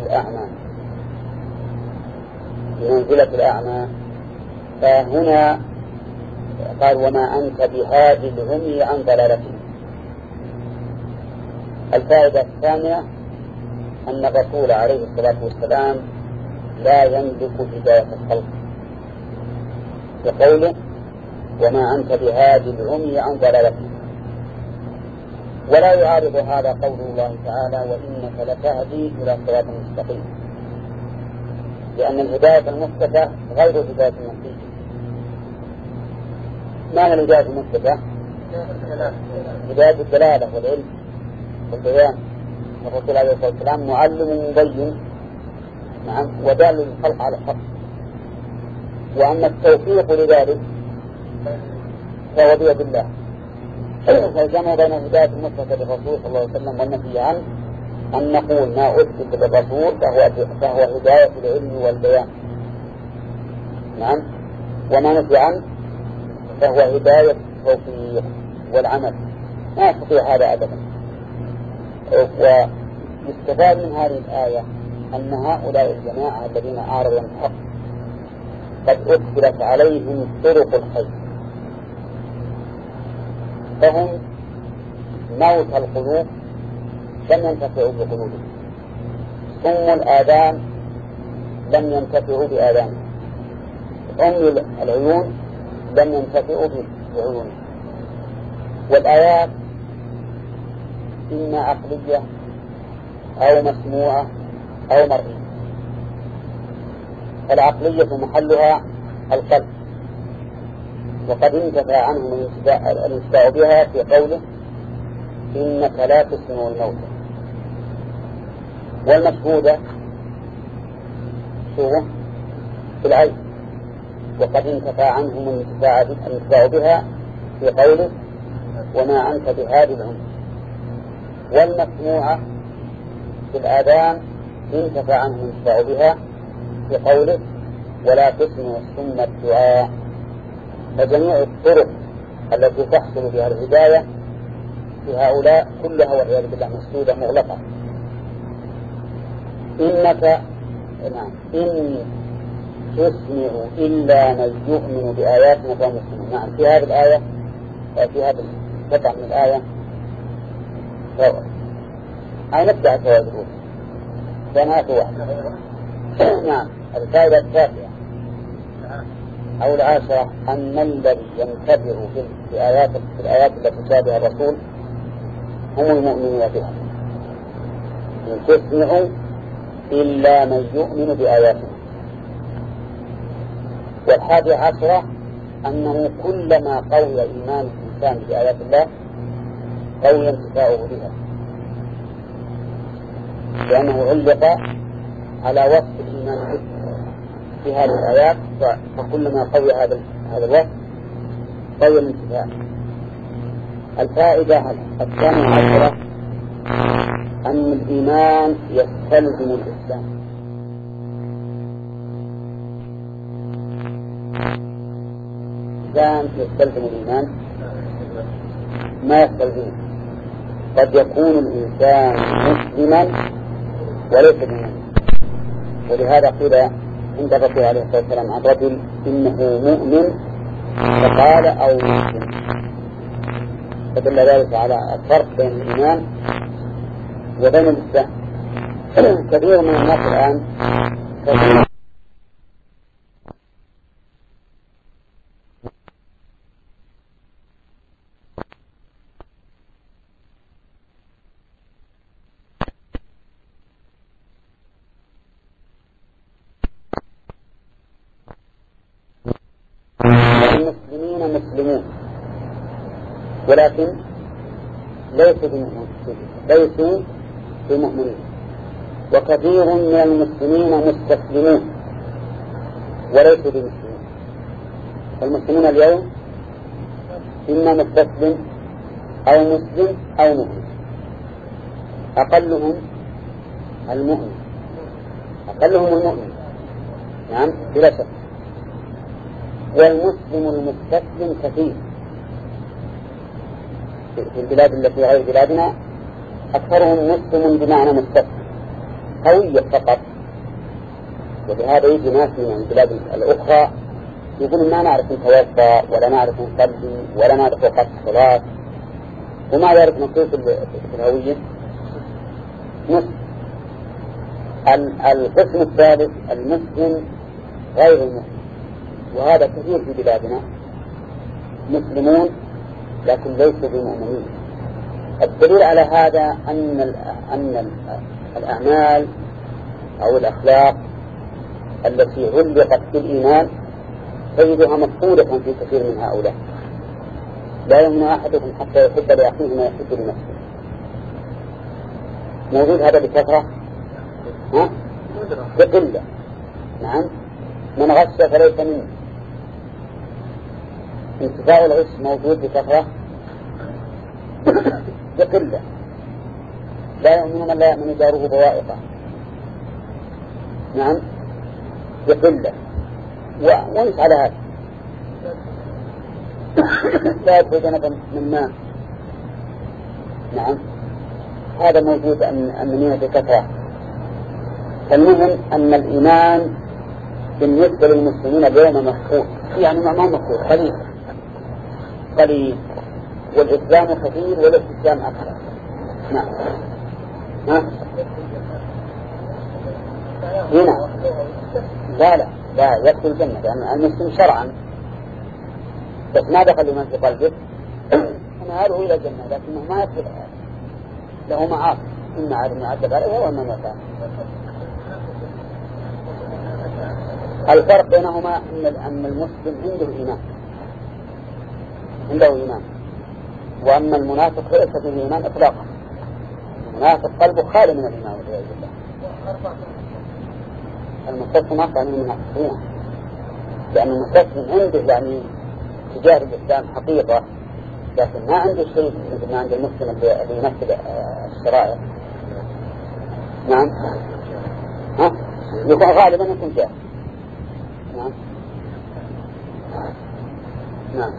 الأعمى، فهنا قال وما أنت بهادي العمي عن ضلالتهم. الفائدة الثانية أن الرسول عليه الصلاة والسلام لا يملك هداية الخلق، بقوله وما أنت بهادي العمي عن ضلالتهم. ولا يعارض هذا قول الله تعالى وإنك لتهدي إلى صراط مستقيم، لأن الهداية المثبتة غير هداية النتيجة. ما هي الهداية المثبتة؟ هداية الدلالة والعلم والبيان. الرسول عليه الصلاة والسلام معلم مبين، نعم، ودال للخلق على الحق. وأما التوفيق لذلك فهو بيد الله. فالجمع بين الهداية المثبتة للرسول صلى الله عليه وسلم والنفي عنه أن نقول ما أثبت للرسول فهو هداية العلم والبيان، نعم، وما نفي عنه فهو هداية التوفيق والعمل. ما يستطيع هذا أبدا. ويستفاد من هذه الآية أن هؤلاء الجماعة الذين أعرضوا عن الحق قد أدخلت عليهم طرق الخير، فهم موت القلوب لم ينتفعوا بقلوبهم، صم الآذان لم ينتفعوا بآذانهم، عمي العيون لم ينتفعوا بعيونهم. والآيات إما عقلية أو مسموعة أو مرئية. العقلية محلها القلب، وقد انتفع عنهم الانتفاع بها في قوله إنك لا تسمع الموتى. والمشهودة شو في العين، وقد انتفع عنهم الانتفاع بها في قوله وما أنت بهادي العمي. والمسموعة في الآذان انتفع عنهم الانتفاع بها في قوله ولا تسمع الصم الدعاء. فجميع الطرق التي تحصل بها الهداية في هؤلاء كلها والعياذ بالله مسدودة مغلقة. إنك نعم إن تسمع إلا من يؤمن بآياتنا فهم يسمعون. نعم، في هذه الآية في هذا القطع من الآية نبدأ التواجدون كانت واحدة. نعم. الفائدة التاسعة أو العاشرة أن الذي ينتبه في الآيات التي تشابه الرسول هم المؤمنون بها. إن تسمعوا إلا من يؤمن بآياتنا. والحادي عشرة أنه كلما قوي إيمان الإنسان بآيات الله قوي انتفاعه بها، لأنه علق على وصف الإيمان في هذه الآيات، فكلما قوي هذا الوصف قوي الانتفاع. الفائدة الثانية عشرة أن الإيمان يستلزم الإسلام. الإسلام يستلزم الإيمان؟ ما يستلزمه. قد يكون الإنسان مسلما وليس بمؤمن، ولهذا قيل عند الرسول عليه الصلاة والسلام عن رجل إنه مؤمن فقال أو مسلم، فدل ذلك على الفرق بين الإيمان وبين الإسلام. كثير من الناس الآن المسلمين مسلمون ولكن ليسوا بمؤمنين، وكثير من المسلمين مستسلمون وليسوا بمسلمين. المسلمون اليوم إما مستسلم أو مسلم أو مؤمن، أقلهم المؤمن، نعم بلا شك. والمسلم المستسلم كثير في البلاد التي غير بلادنا، أكثرهم مسلم بمعنى مستسلم هوية فقط. وبهذا يجي ناس من البلاد الأخرى يقولون ما نعرف نتوضأ ولا نعرف نصلي ولا نعرف وقت الصلاة، وما يعرف نصيص الهوية. القسم الثالث المسلم غير المسلم، وهذا كثير في بلادنا، مسلمون لكن ليسوا بمؤمنين. الدليل على هذا أن الأعمال أو الأخلاق التي علقت بالإيمان تجدها مفقودة في كثير من هؤلاء. لا يؤمن أحدكم حتى يحب لأخيه ما يحب لنفسه. موجود هذا بكثرة؟ بقلة. نعم. من غش فليس منه. انتفاء الغش موجود بكثرة؟ بقلة. لا يؤمن من لا يؤمن جاره بوائقه. نعم بقلة. ونس على هذا لا يدخل جنبا من ماء. نعم هذا موجود أمنية بكثرة. فالمهم أن الإيمان بالنسبة للمسلمين اليوم مفقود، يعني ما مفقود، قليل، والإسلام كثير والاستسلام أكثر. نعم. هنا لا يدخل الجنة، يعني المسلم شرعا بس ما دخل لمن في قلبه مآله إلى الجنة، لكنه ما يدخل له معاصي، إما عاد يعذب عليها وإما مكان. الفرق بينهما أن المسلم عنده إيمان، وأما المنافق ليس فيه إيمان إطلاقا. المنافق قلبه خالي من الإيمان والعياذ بالله. المستسلم أصلا من المنافقين، لأن المستسلم عنده يعني تجاه الإسلام حقيقة، لكن ما عنده شيء مثل ما عند المسلم اللي ينفذ الشرائع. نعم. يكون غالبا يكون جاهل. نعم.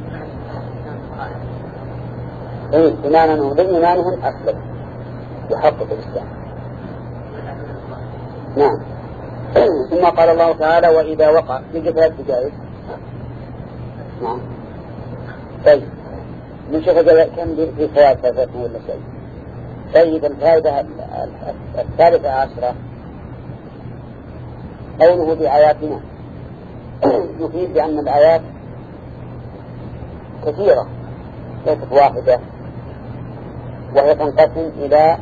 إيمانهم بإيمانهم أسلم يحقق الإسلام. نعم. ثم قال الله تعالى وإذا وقع يجب ثلاث جائز. نعم. طيب نشوف كم في فوائد ثلاثة ولا شيء. طيب الفائدة الثالثة عشرة قوله بآياتنا يفيد بأن الآيات كثيرة ليست واحدة، وهي تنقسم إلى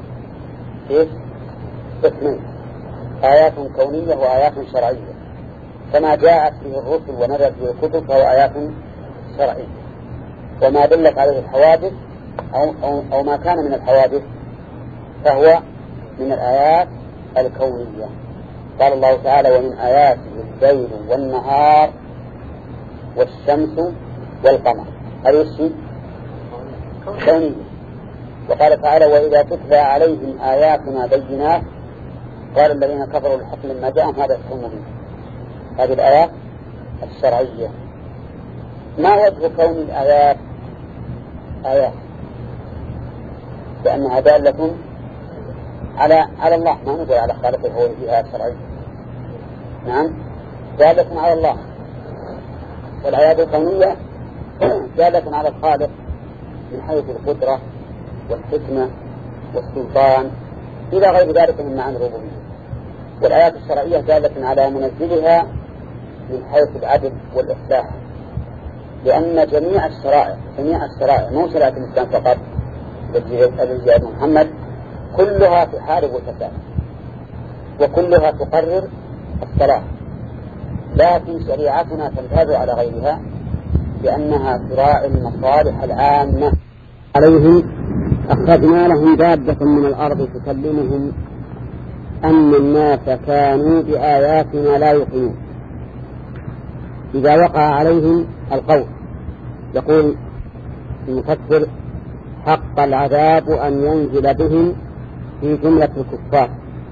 قسمين: آيات كونية وآيات شرعية. كما جاءت به الرسل ونزلت به الكتب فهو آيات شرعية، وما دلت عليه الحوادث أو ما كان من الحوادث فهو من الآيات الكونية. قال الله تعالى ومن آياته الليل والنهار والشمس والقمر، هذا الشيء كوني. وقال تعالى وإذا تتلى عليهم آياتنا بينات قال الذين كفروا الحق لما جاءهم هذا السحر مبين. هذه الآيات الشرعية. ما وجه كون الآيات آيات؟ لأنها دالة على الله، ما نقول على خالقه هو الجهات الشرعية. نعم، دالة على الله. والآيات الكونية دالة على الخالق من حيث القدرة والحكمة والسلطان إلى غير ذلك من معاني الربوبية. والآيات الشرعية دالة على منزلها من حيث العدل والإصلاح، لأن جميع الشرائع مو شريعة الإسلام فقط الذي جاء محمد، كلها تحارب الفساد وكلها تقرر الصلاح، لكن شريعتنا تنتهز على غيرها لأنها تراعي المصالح العامة. عليهم أخرجنا لهم دابة من الأرض تكلمهم أن الناس كانوا بآياتنا لا يؤمنون. إذا وقع عليهم القول يقول المفسر حق العذاب أن ينزل بهم في جملة الكفار،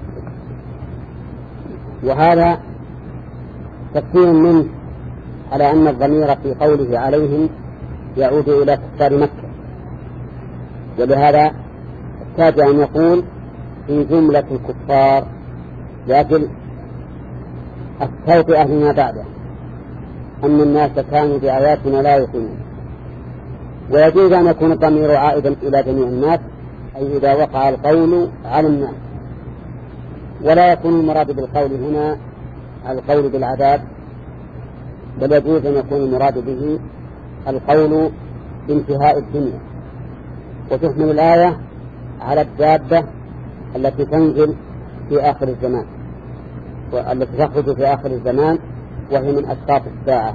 وهذا تفسير منه على أن الضمير في قوله عليهم يعود إلى كفار مكة، ولهذا احتاج أن يقول في جملة الكفار لأجل التوطئة لما بعده أن الناس كانوا بآياتنا لا يؤمنون. ويجوز أن يكون الضمير عائدا إلى جميع الناس، أي إذا وقع القول على الناس، ولا يكون المراد بالقول هنا القول بالعذاب، بل يجوز أن يكون المراد به القول بانتهاء الدنيا. وتحمل الآية على الدابة التي تنزل في آخر الزمان والتي تخرج في آخر الزمان وهي من أشراط الساعة.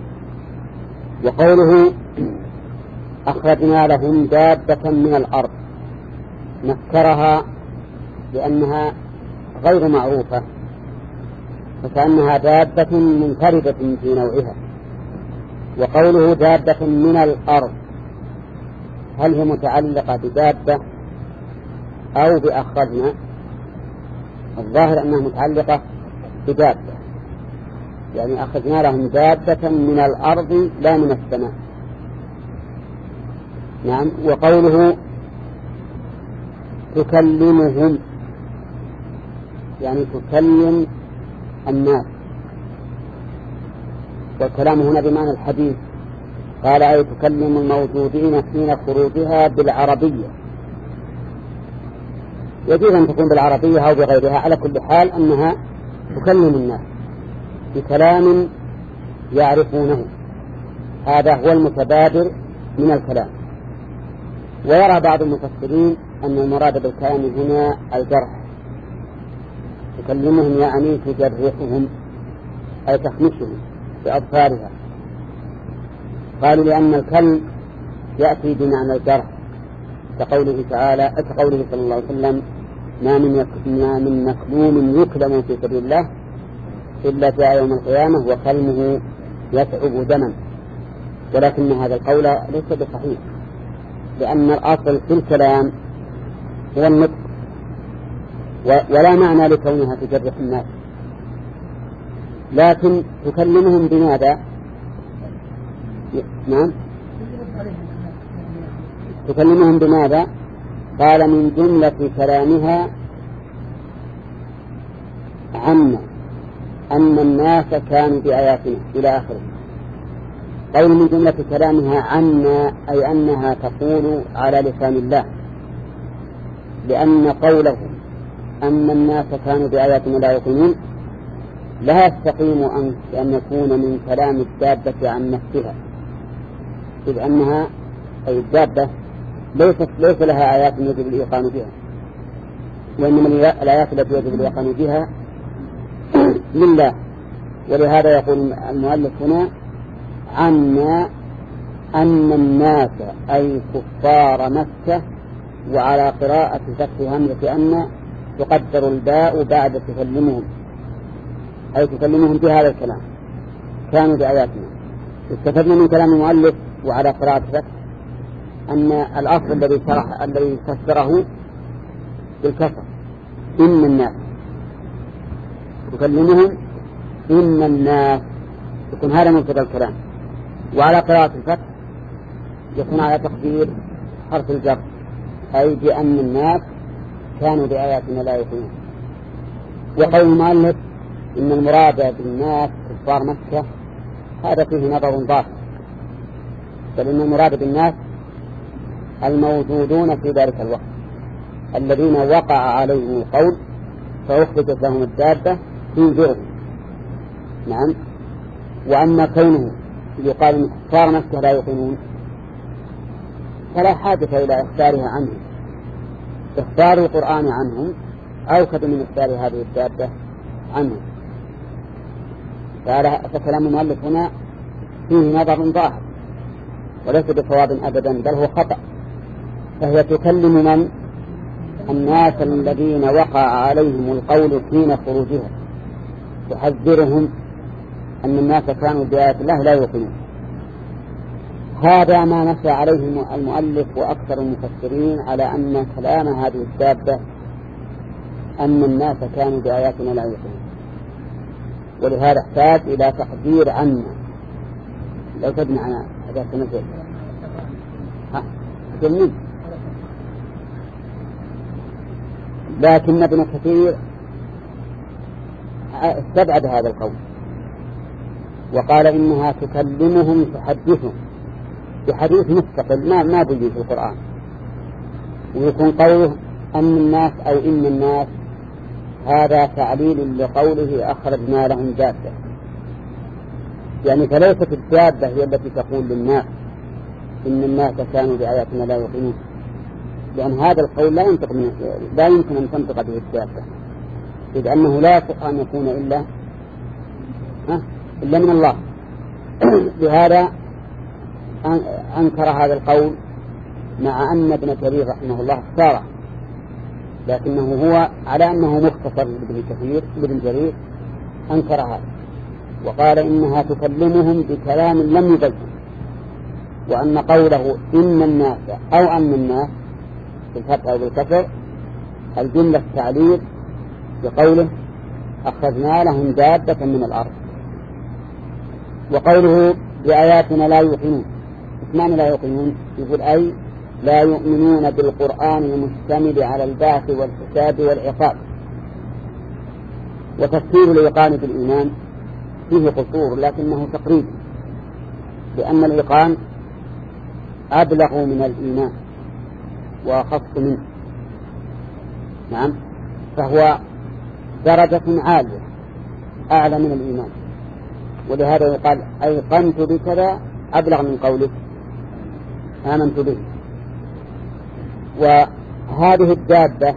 وقوله أخرجنا لهم دابة من الأرض نكرها لأنها غير معروفة، فكأنها دابة منفردة في نوعها. وقوله دابة من الأرض هل هي متعلقة بدابة أو بأخرجنا؟ الظاهر أنها متعلقة بدابة، يعني أخذنا لهم دابة من الأرض لا من السماء. نعم. وقوله تكلمهم يعني تكلم الناس، والكلام هنا بمعنى الحديث. قال أي تكلم الموجودين حين خروجها بالعربية. يجوز أن تكون بالعربية أو بغيرها، على كل حال أنها تكلم الناس بكلام يعرفونه، هذا هو المتبادر من الكلام. ويرى بعض المفسرين أن المراد بالكلام هنا الجرح، تكلمهم يعني تجرحهم أي تخمشهم بأظفارها. قالوا لأن الكلم يأتي بمعنى الجرح، كقوله تعالى كقوله صلى الله عليه وسلم ما من مكلوم يكلم في سبيل الله إلا جاء يوم القيامة وكلمه يتعب دما. ولكن هذا القول ليس بصحيح، لأن الأصل في الكلام هو النطق، ولا معنى لكونها تجرح الناس. لكن تكلمهم بماذا؟ نعم، تكلمهم بماذا؟ قال من جملة كلامها عنا أن الناس كانوا بآياتنا إلى آخره. قول من جملة كلامها عنا أي أنها تقول على لسان الله، لأن قوله أن الناس كانوا بآياتنا لا يؤمنون لا يستقيم أن يكون من كلام الدابة عن نفسها، إذ أنها أي الدابة ليس لها آيات يجب الإيقان بها، وإنما الآيات التي يجب الإيقان بها لله. ولهذا يقول المؤلف هنا عنا أن الناس أي كفار مكة، وعلى قراءة فتح همزة أن تقدر الباء بعد تكلمهم، أي تكلمهم بهذا الكلام كانوا بآياتنا. استفدنا من كلام المؤلف وعلى قراءة فتح أن الأصل الذي فسره بالكسر إن الناس تكلمهم إن الناس يكون هذا مبتدأ الكلام، وعلى قراءة الفتح يكون على تقدير حرف الجر أي بأن الناس كانوا بآياتنا لا يؤمنون. وقول المؤلف إن المراد بالناس كفار مكة هذا فيه نظر ضاف، بل إن المراد بالناس الموجودون في ذلك الوقت الذين وقع عليهم القول فأخرجت لهم الدابة تنذرهم. نعم. وأما كونه يقال إن كفار مكة لا يؤمنون فلا حاجة إلى إخبارها عنهم، إخبار القرآن عنهم أوكد من إخبار هذه الدابة عنهم. فكلام المؤلف هنا فيه نظر ظاهر وليس بصواب أبدا، بل هو خطأ. فهي تكلم من؟ الناس الذين وقع عليهم القول حين خروجها، تحذرهم أن الناس كانوا بآيات الله لا يؤمنون. هذا ما نص عليه المؤلف وأكثر المفسرين على أن كلام هذه الدابة أن الناس كانوا بآياتنا لا يؤمنون، ولهذا احتاج إلى تحذير عنا. لو تبنى عنا هذا سنزل جميل. لكن ابن كثير استبعد هذا القول وقال إنها تكلمهم تحدثهم بحديث مستقل ما بيجي في القرآن، ويكون قوله أن الناس أو إن الناس هذا تعليل لقوله أخرجنا لهم دابة، يعني فليست الدابة هي التي تقول للناس إن الناس كانوا بآياتنا لا يؤمنون، لأن هذا القول لا يمكن أن تنطق به الدابة، إذ أنه لا يصح أن يكون إلا من الله. بهذا أنكر هذا القول، مع أن ابن جرير رحمه الله اختاره، لكنه هو على أنه مختصر لابن جرير أنكر هذا وقال إنها تكلمهم بكلام لم يبين، وأن قوله إن الناس أو أن الناس بالفتح أو بالكسر الجملة التعليل بقوله أخذنا لهم دابة من الأرض. وقوله بآياتنا لا يؤمنون، معنى لا يؤمنون؟ يقول أي لا يؤمنون بالقرآن المشتمل على البعث والحساب والعقاب. وتفسير الإيقان بالإيمان فيه قصور لكنه تقريب، لأن الإيقان أبلغ من الإيمان وأخص منه. نعم، فهو درجة عالية أعلى من الإيمان، ولهذا يقال أيقنت بكذا أبلغ من قولك آمنت به. وهذه الدابة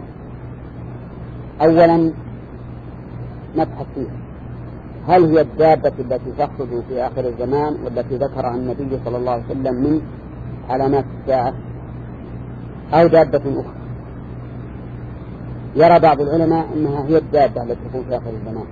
أولا نبحث فيها، هل هي الدابة التي تخرج في آخر الزمان والتي ذكرها النبي صلى الله عليه وسلم من علامات الساعة، أو دابة أخرى؟ يرى بعض العلماء أنها هي الدابة التي تكون في آخر الزمان،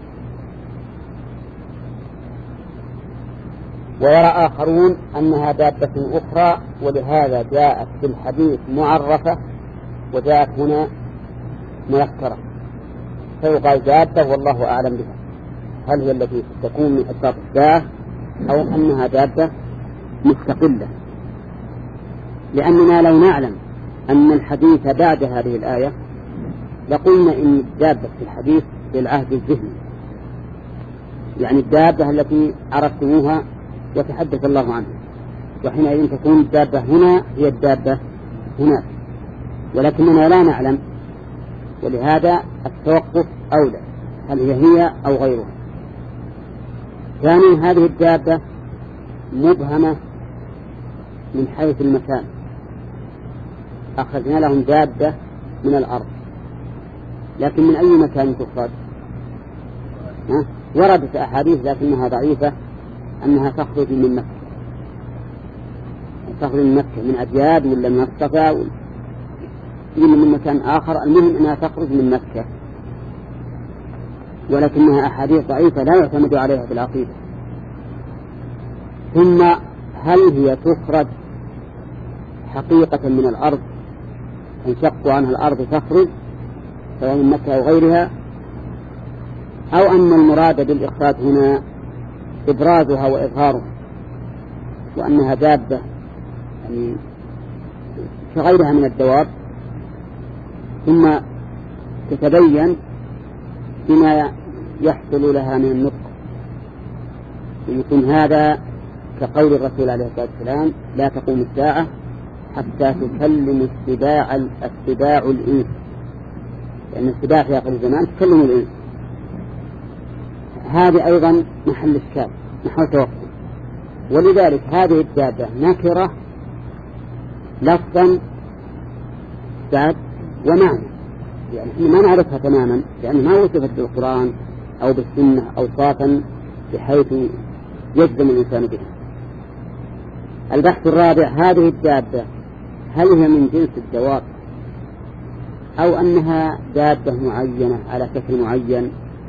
ويرى آخرون أنها دابة أخرى، ولهذا جاءت في الحديث معرفة وجاءت هنا منكرة، فيقال دابة والله أعلم بها، هل هي التي تكون من أسباب الساعة أو أنها دابة مستقلة. لأننا لو نعلم أن الحديث بعد هذه الآية لقلنا إن الدابة في الحديث بالعهد الذهني، يعني الدابة التي عرفتموها وتحدث الله عنها، وحينئذ تكون الدابة هنا هي الدابة هناك، ولكننا لا نعلم، ولهذا التوقف أولى، هل هي أو غيرها. ثانيا هذه الدابة مبهمة من حيث المكان، أخذنا لهم دابة من الأرض، لكن من أي مكان تخرج؟ وردت أحاديث لكنها ضعيفة أنها تخرج من مكة، تخرج من مكة من أجياد ولا من الصفا ولا من مكان آخر، المهم أنها تخرج من مكة، ولكنها أحاديث ضعيفة لا يعتمد عليها في العقيدة. ثم هل هي تخرج حقيقة من الأرض، انشق عنها الأرض تخرج سواء من مكة أو غيرها، أو أن المراد بالإخراج هنا إبرازها وإظهارها، وأنها دابة يعني كغيرها من الدواب، ثم تتبين بما يحصل لها من النطق، يكون هذا كقول الرسول عليه الصلاة والسلام: لا تقوم الساعة حتى تكلم السباع الإنس، لأن السباع في آخر الزمان تكلم الإنس. هذه أيضا محل إشكال، محل توقف. ولذلك هذه الدابة نكرة لفظا بعد ومعنى، يعني ما نعرفها تماما، لأن ما وصفت بالقرآن أو بالسنة أوصافا بحيث يجزم الإنسان بها. البحث الرابع: هذه الدابة هل هي من جنس الدواب أو أنها دابة معينة على شكل معين؟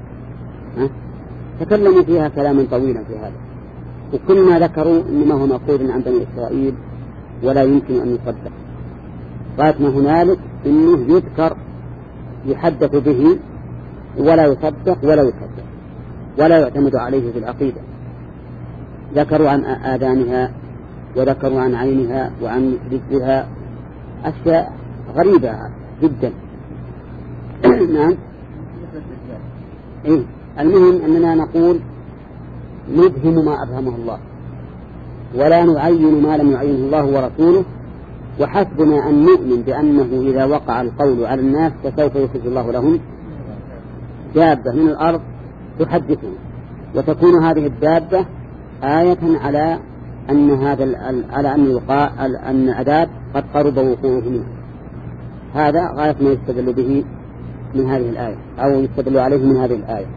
تكلموا فيها كلاما طويلا في هذا، وكل ما ذكروا إنما هو مأخوذ عن بني إسرائيل ولا يمكن أن يصدق. غاية ما هنالك إنه يذكر يحدث به ولا يصدق ولا يصدق ولا يعتمد عليه في العقيدة. ذكروا عن آذانها وذكروا عن عينها وعن رجلها أشياء غريبة جدا. نعم. إيه؟ المهم أننا نقول نبهم ما أبهمه الله ولا نعين ما لم يعينه الله ورسوله، وحسبنا أن نؤمن بأنه إذا وقع القول على الناس فسوف يخرج الله لهم دابة من الأرض تحدثهم، وتكون هذه الدابة آية على أن على أن العذاب قد قرب وقوعه منه. هذا غاية ما يستدل به من هذه الآية أو يستدل عليه من هذه الآية.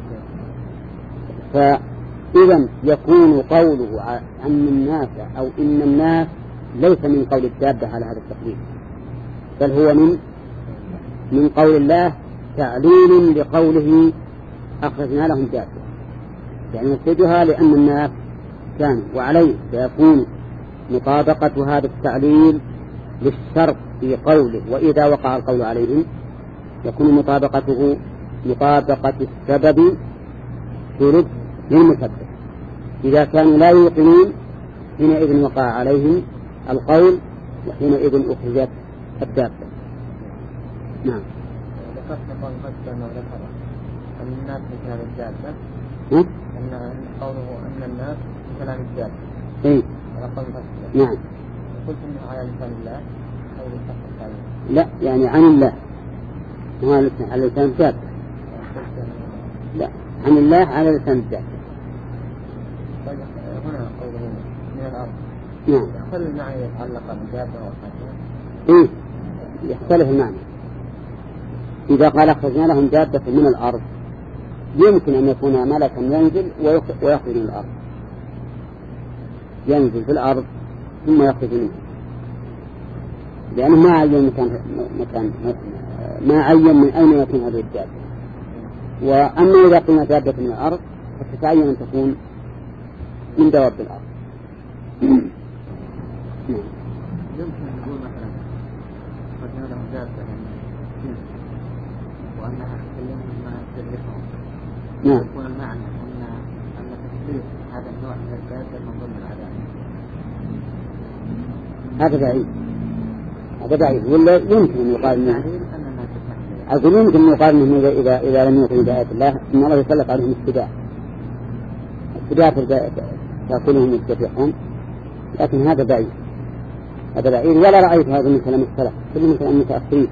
فإذا يكون قوله أن الناس أو إن الناس ليس من قول الدابة على هذا التقليد، بل هو من قول الله تعليل لقوله أخرجنا لهم دابة، يعني نسجها لأن الناس كانوا، وعليه سيكون مطابقة هذا التعليل للشرط في قوله وإذا وقع القول عليهم، يكون مطابقته مطابقة السبب شرط للمسبب. إذا كانوا لا يوقنون حينئذ وقع عليهم القول وحينئذ أخرجت الدابة. نعم. ذكرت قول قد أنه ذكر أن الناس من كلام الدابة، أن قوله أن الناس من كلام الدابة. إيه. نعم. قلت أنه على لسان الله أو لسان الله؟ لا، يعني عن الله، هو على لسان الدابة. لا، عن الله على لسان الدابة. طيب هنا قوله من الأرض. نعم. يختلف المعنى يتعلق بالدابة والخاتمة؟ إيه، يختلف المعنى. إذا قال أخرجنا لهم دابة من الأرض يمكن أن يكون ملكا ينزل ويخرج من الأرض، ينزل في الأرض ثم يخرج منه، لأنه ما عين مكان ما عين من أين يكون هذه الدابة. وأما إذا قلنا دابة من الأرض فتتعين أن تكون من دواب الأرض. يمكن أن نقول مثلا أخرجنا لهم دابة وأنها تكلمهم ما تدركهم. نعم. يكون المعنى أن تكليف هذا النوع من الدابة من ضمن العذاب. هذا بعيد، هذا بعيد. ولا يمكن أن يقال منه، أقول يمكن أن يقال منه إذا لم يؤمنوا بآيات الله إن الله يسلط عليهم السباع تأكلهم وتتبعهم، لكن هذا بعيد، هذا بعيد. ولا رأيت هذا من كلام السلف، كل من كلام المتأخرين.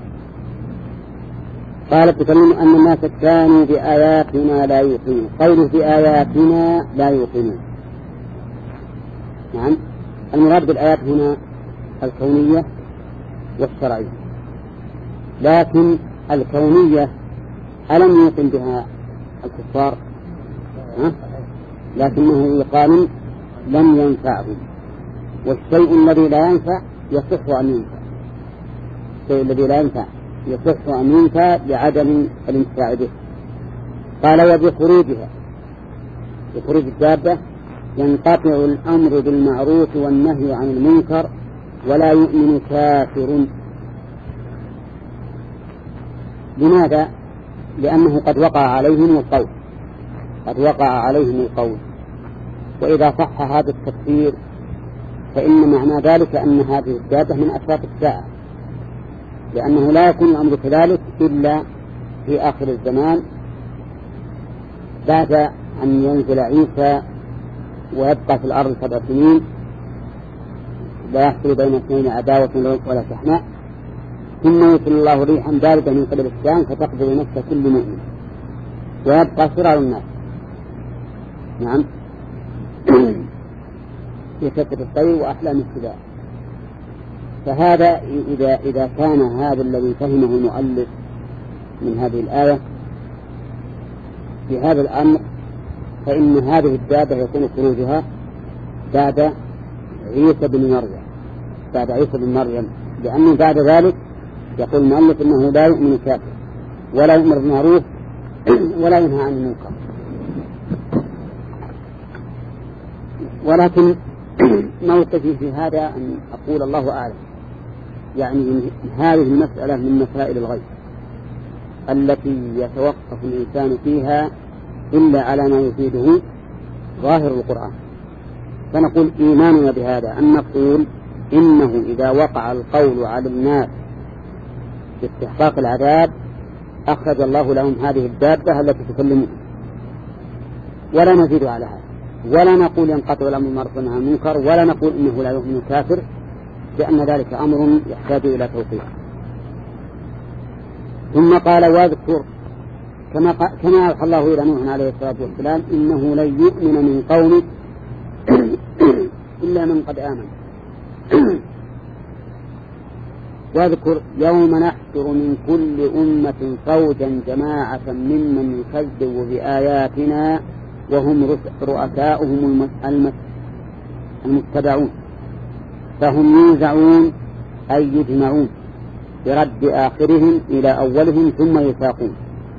قالت تكلم أن الناس كانوا بآياتنا لا يوقنون. قوله بآياتنا لا يوقنون، نعم، المراد بالآيات هنا الكونية والشرعية، لكن الكونية ألم يوقن بها الكفار؟ لكنه يقال لم ينفعهم، والشيء الذي لا ينفع يصح أن ينفع، الشيء الذي لا ينفع يصح أن ينفع لعدم الانتفاع به. قال وبخروجها، بخروج الدابة ينقطع الأمر بالمعروف والنهي عن المنكر ولا يؤمن كافر. لماذا؟ لأنه قد وقع عليهم القول، قد وقع عليهم القول. وإذا صح هذا التفسير فإن معنى ذلك أن هذه الدابة من أشراط الساعة، لأنه لا يكون الأمر كذلك إلا في آخر الزمان بعد أن ينزل عيسى ويبقى في الأرض 7 سنين لا يحصل بين اثنين عداوة ولا شحناء، ثم يرسل الله ريحا باردة من قبل الشام فتقبل نفس كل مؤمن ويبقى صراع الناس. نعم في كثرة الطير وأحلام السباع. فهذا إذا كان هذا الذي فهمه المؤلف من هذه الآية في هذا الأمر، فإن هذه الدابة يكون خروجها بعد عيسى بن مريم، لأنه بعد ذلك يقول المؤلف إنه لا يؤمن كافر ولا يؤمر بالمعروف ولا ينهى عن المنكر. ولكن موقفي في هذا أن أقول الله أعلم، يعني هذه المسألة من مسائل الغيب التي يتوقف الإنسان فيها إلا على ما يفيده ظاهر القرآن. فنقول إيماننا بهذا أن نقول إنه إذا وقع القول على الناس باستحقاق العذاب أخرج الله لهم هذه الدابة التي تكلمهم، ولا نزيد على هذا، ولا نقول ينقطع الأمر بالمعروف والنهي عن المنكر، ولا نقول إنه لا يؤمن كافر، لأن ذلك أمر يحتاج إلى توقيع. ثم قال واذكر كما أوحى الله إلى نوح عليه الصلاة والسلام إنه لن يؤمن من قومك إلا من قد آمن. واذكر يوم نحشر من كل أمة فوجا جماعة ممن يكذب بآياتنا وهم رؤساؤهم المتبعون فهم يوزعون أي يجمعون برد آخرهم إلى أولهم ثم يساقون.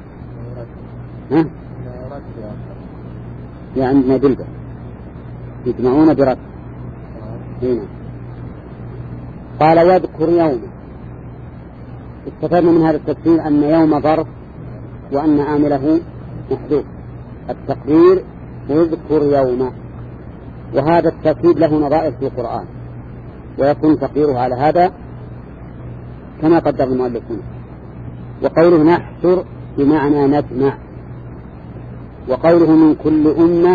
يعني ندلبة يجمعون برد هنا. قال واذكر يوم، استفدنا من هذا التفسير أن يوم ظرف وأن عامله محذوف، التقدير واذكر يوم، وهذا التأكيد له نظائر في القرآن ويكون تقديره على هذا كما قدر المؤلفون. وقوله نحشر بمعنى نجمع، وقوله من كل أمة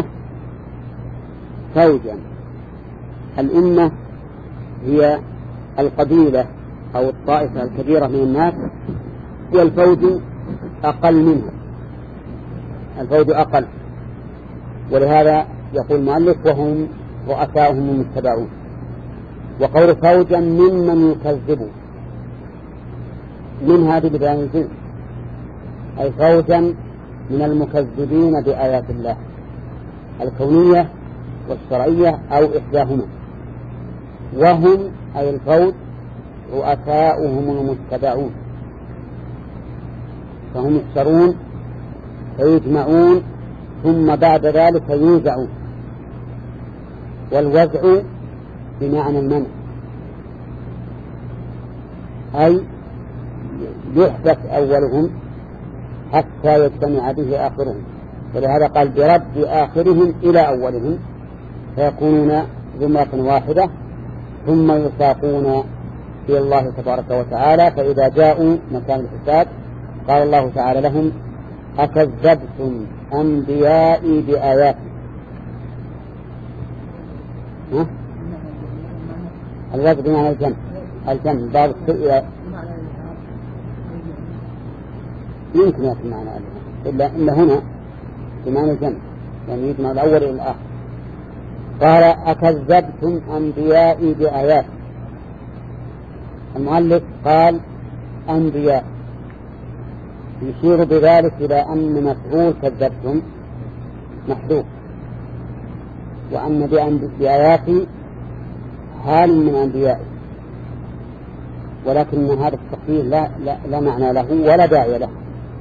فوجا، الأمة هي القبيلة أو الطائفة الكبيرة من الناس، والفوج أقل منها، الفوج أقل، ولهذا يقول المؤلف وهم رؤساؤهم المتبعون. وقول فوجا ممن يكذب، من هذه بيان الجنس، أي فوجا من المكذبين بآيات الله الكونية والشرعية أو إحداهما، وهم أي الفوج رؤساؤهم المتبعون، فهم يحشرون فيجمعون ثم بعد ذلك يوزعون. والوزع بمعنى المنع، أي يحدث أولهم حتى يجتمع به آخرهم، ولهذا قال برد آخرهم إلى أولهم فيكونون زمرة واحدة ثم يساقون إلى الله تبارك وتعالى. فإذا جاءوا مكان الحساب قال الله تعالى لهم أكذبتم أنبيائي بآياتي. الوزع بمعنى الجمع بعض السئلة يمكن يكون معنى إلا هنا بمعنى الجمع، يعني يجمع الأول إلى الآخر. قال أكذبتم أنبيائي بآيات، المؤلف قال أنبياء، يشير بذلك إلى أن مفعول كذبتم محذوف، وأن بآياتي حال من أنبيائي، ولكن هذا التقدير لا معنى له ولا داعي له،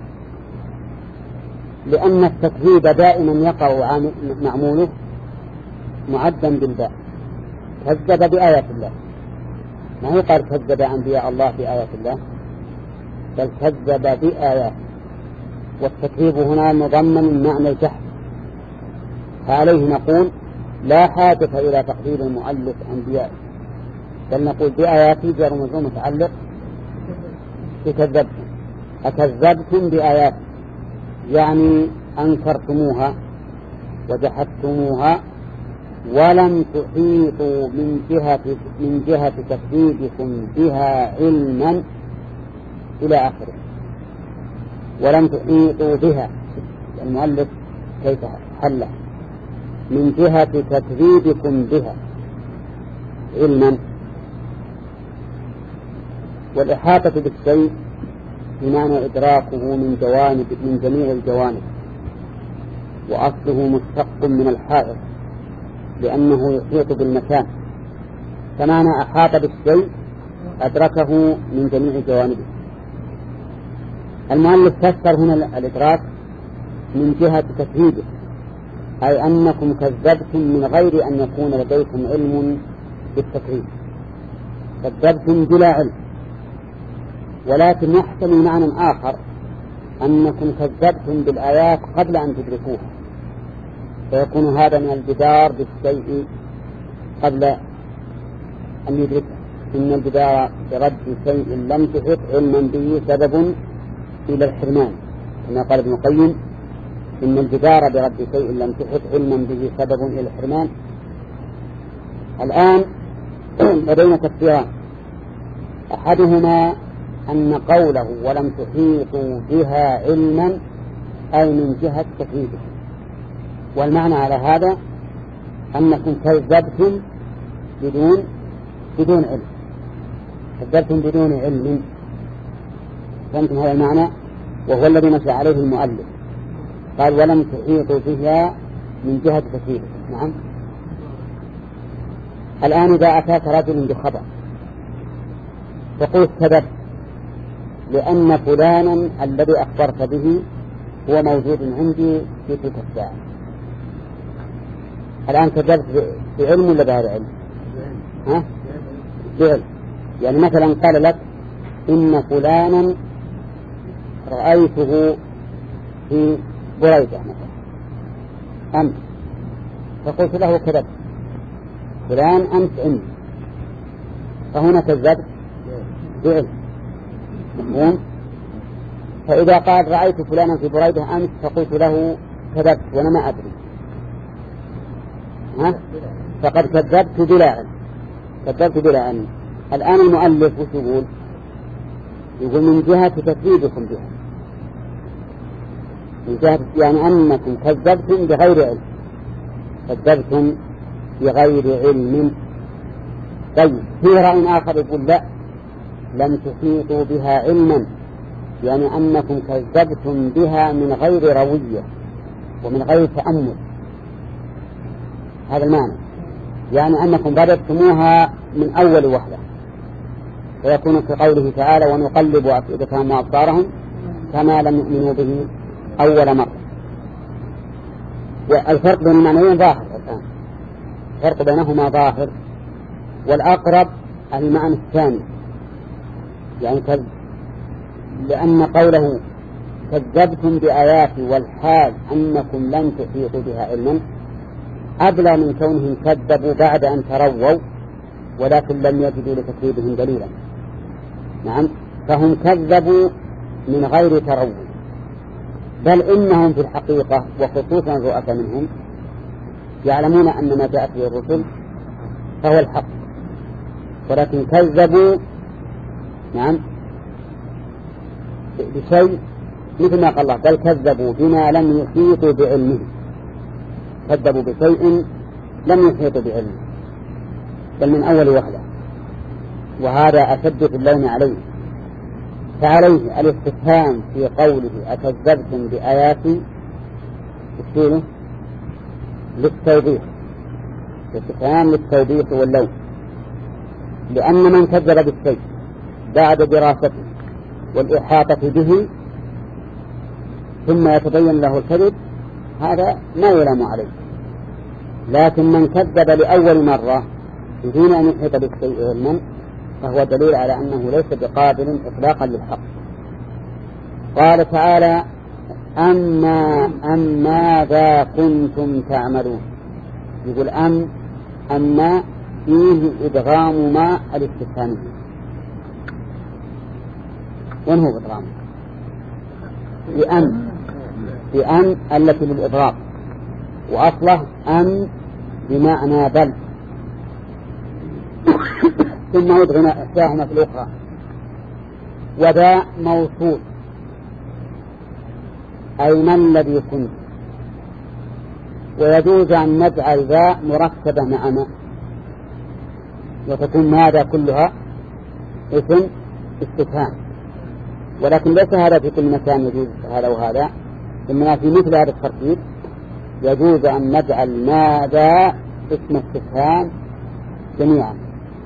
لأن التكذيب دائما يقع معموله معدا بالباء. كذب بآيات الله، ما يقال كذب أنبياء الله بآيات الله، بل كذب بآيات، والتكذيب هنا مضمن معنى الجحد، فعليه نقول لا حاجة إلى تقدير المؤلف أنبياء، بل نقول بآياتي جار مجرور متعلق كذبتم، أكذبتم بآيات يعني أنكرتموها وجحدتموها ولم تحيطوا من جهة تكذيبكم بها علما إلى آخره. ولم تحيطوا بها، المؤلف كيف حله، من جهة تكذيبكم بها علما. والإحاطة بالشيء بمعنى إدراكه من جميع الجوانب، وأصله مشتق من الحائط لأنه يحيط بالمكان، فمعنى أحاط بالشيء أدركه من جميع جوانبه. المؤلف فسر هنا الإدراك من جهة تكذيبه، أي أنكم كذبتم من غير أن يكون لديكم علم بالتكذيب، كذبتم بلا علم. ولكن يحتمل معنى آخر، أنكم كذبتم بالآيات قبل أن تدركوها، فيكون هذا من الجدار بالشيء قبل أن يدركه. إن الجدار برد شيء لم تحط علما به سبب إلى الحرمان، كما قال ابن القيم: إن الجدار برد شيء لم تحط علما به سبب إلى الحرمان. الآن لدينا تفسيران، أحدهما أن قوله ولم تحيطوا بها علما أي من جهة تكذيبه، والمعنى على هذا أنكم كذبتم بدون علم، كذبتم بدون علم. فهمتم هذا المعنى؟ وهو الذي نشأ عليه المؤلف، قال ولم تحيطوا بها من جهة تكذيبه. نعم. الآن إذا أتاك رجل بخبر فقلت كذبت لأن فلانا الذي أخبرت به هو موجود عندي في تلك الساعة، الآن كذبت بعلم ولا بغير علم؟ بعلم. يعني مثلا قال لك إن فلانا رأيته في بريدة مثلا أمس، فقلت له كذبت، فلان أمس عندي، فهنا كذبت بعلم. مفهوم؟ فإذا قال رأيت فلانا في بريدة أمس فقلت له كذبت وأنا ما أدري، فقد كذبت بلا علم، كذبت بلا علم. الآن المؤلف وش يقول من جهة تكذيبكم بها، من جهة يعني أنكم كذبتم بغير علم، كذبتم بغير علم. طيب في رأي آخر يقول لا، لم تحيطوا بها علما، يعني أنكم كذبتم بها من غير روية ومن غير تأمل. هذا المعنى، يعني أنكم رددتموها من أول وحدة، ويكون في قوله تعالى ونقلب أفئدتهم وأبصارهم كما لم يؤمنوا به أول مرة. والفرق بين المعنيين ظاهر الآن، الفرق بينهما ظاهر، والأقرب المعنى الثاني، يعني لأن قوله كذبتم بآياتي والحال أنكم لن تحيطوا بها علما أبلى من كونهم كذبوا بعد أن ترووا ولكن لم يجدوا لتكذيبهم دليلا. نعم، فهم كذبوا من غير تروي، بل إنهم في الحقيقة وخصوصا الرؤساء منهم يعلمون أن ما جاءت به الرسل فهو الحق، ولكن كذبوا نعم بشيء مثل ما قال الله، بل كذبوا بما لم يحيطوا بعلمه، كذبوا بشيء لم يحيطوا بعلمه بل من أول وهلة، وهذا أشد في اللوم عليه. فعليه الاستفهام في قوله أكذبتم بآياتي تشيره للتوضيح، الاستفهام للتوضيح واللوم، لأن من كذب بالشيء بعد دراسته والإحاطة به ثم يتبين له الكذب هذا ما يلام عليه، لكن من كذب لأول مرة بدون أن يحيط بالشيء علما فهو دليل على أنه ليس بقابل إطلاقا للحق. قال تعالى أم ماذا كنتم تعملون، يقول أما فيه إدغام ما الاستفهامي، وين هو بإضغام؟ بأن التي للإضراب، وأصله أن بمعنى بل، ثم يدغم إحداهما في الأخرى. وذا موصول أي من الذي كنت، ويجوز أن نجعل ذا مركبة مع ما، وتكون ماذا كلها اسم استفهام، ولكن ليس هذا في كل مكان يجوز هذا وهذا، إنما في مثل هذا الترتيب يجوز أن نجعل ماذا اسم استفهام جميعا،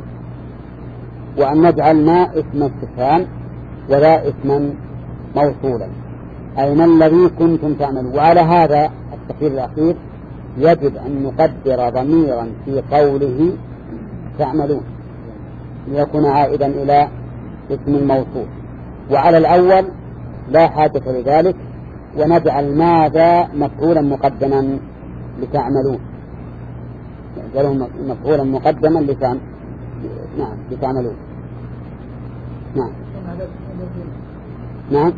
وأن نجعل ما اسم استفهام ولا اسما موصولا، أي ما الذي كنتم تعملون. وعلى هذا التقدير الأخير يجب أن نقدر ضميرا في قوله تعملون ليكون عائدا إلى اسم الموصول، وعلى الأول لا حاجة لذلك، ونجعل ماذا مفعولا مقدما لتعملون، نجعله مفعولا مقدما لتعملون. نعم نعم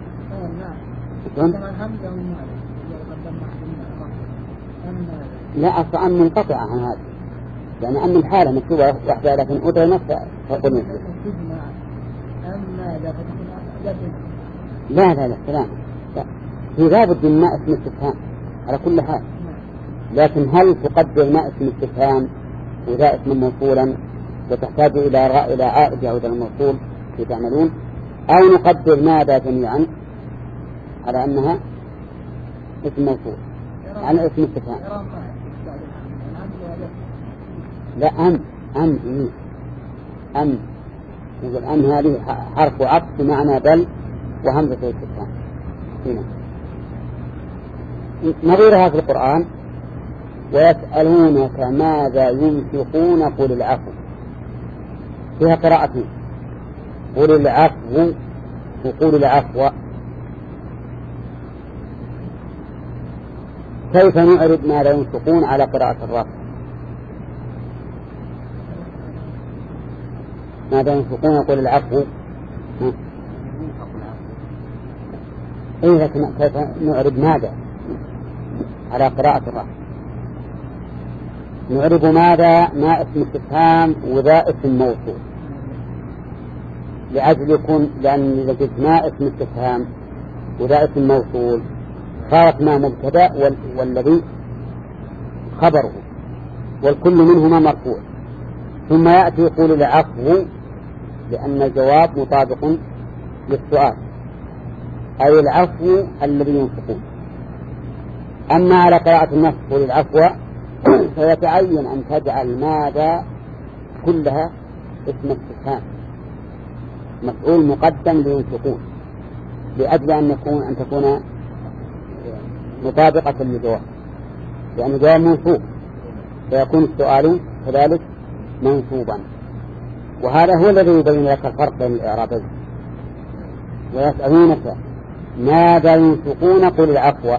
لا، أصلا أن منقطعة عن هذا، يعني أن الحالة مكتوبة وحدها لكن أدري نفسها فقل نفسها. لا سلام، في لابد من ما اسم استفهام على كل حال، لكن هل تقدر ما اسم استفهام وذا اسم موصولا وتحتاج إلى عائد يعود الموصول في تعملون، أو نقدر ماذا جميعا على أنها اسم موصول على اسم استفهام؟ لا، أن يقول أن هذه حرف عطف بمعنى بل وهمزة الاستفهام هنا. نظيرها في القرآن: ويسألونك ماذا ينفقون قل العفو، فيها قراءتين: قل العفو وقول العفو. كيف نعرض ماذا ينفقون على قراءة الرفع؟ ماذا ينفقون قل العفو. لكن كيف نعرض ماذا على قراءة الرفع؟ نعرض ماذا ما اسم استفهام وذا اسم موصول، لأن إذا قلت ما اسم استفهام وذا اسم موصول صارت ما مبتدأ والذي خبره، والكل منهما مرفوع، ثم يأتي يقول العفو لأن الجواب مطابق للسؤال، أي العفو الذي ينفقون. أما على قراءة النص قول العفو فيتعين أن تجعل ماذا كلها اسم استفهام مفعول مقدم لينفقون، لأجل أن تكون مطابقة للجواب، لأن الجواب منصوب فيكون السؤال كذلك منصوبا. وهذا هو الذي يبين لك الفرق بين الإعرابين. ويسألونك ماذا ينفقون قل العفو.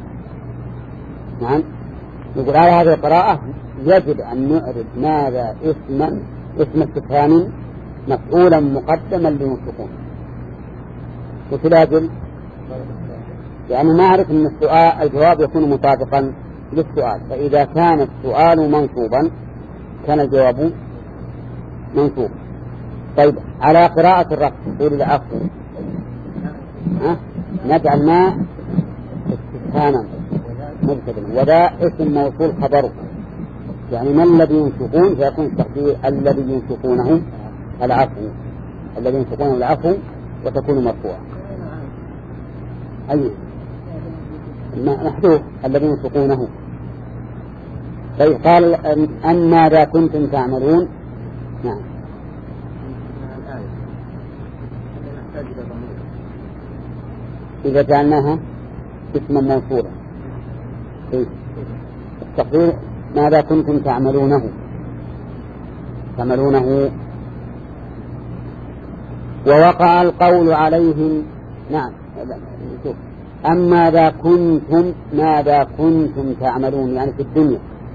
نعم، يقول على هذه القراءة يجب أن نعرض ماذا اسم استفهام مفعولا مقدما لينفقون. وفي الأجل يعني نعرف أن الجواب يكون مطابقا للسؤال، فإذا كان السؤال منصوبا كان الجواب منصوب. طيب، على قراءة الرفع قول العفو نجعل ما استفهاما مبتدأ وذا اسم موصول خبره، يعني ما الذي ينفقون فيكون التقدير الذي ينفقونه العفو، الذي ينفقونه العفو وتكون مرفوعة. أي محذوف الذي ينفقونه. طيب، قال أن ماذا كنتم تعملون. نعم، إذا جعلناها اسما موصولا التقدير ماذا كنتم تعملونه ووقع القول عليهم. نعم، أما ماذا كنتم تعملون يعني في الدنيا،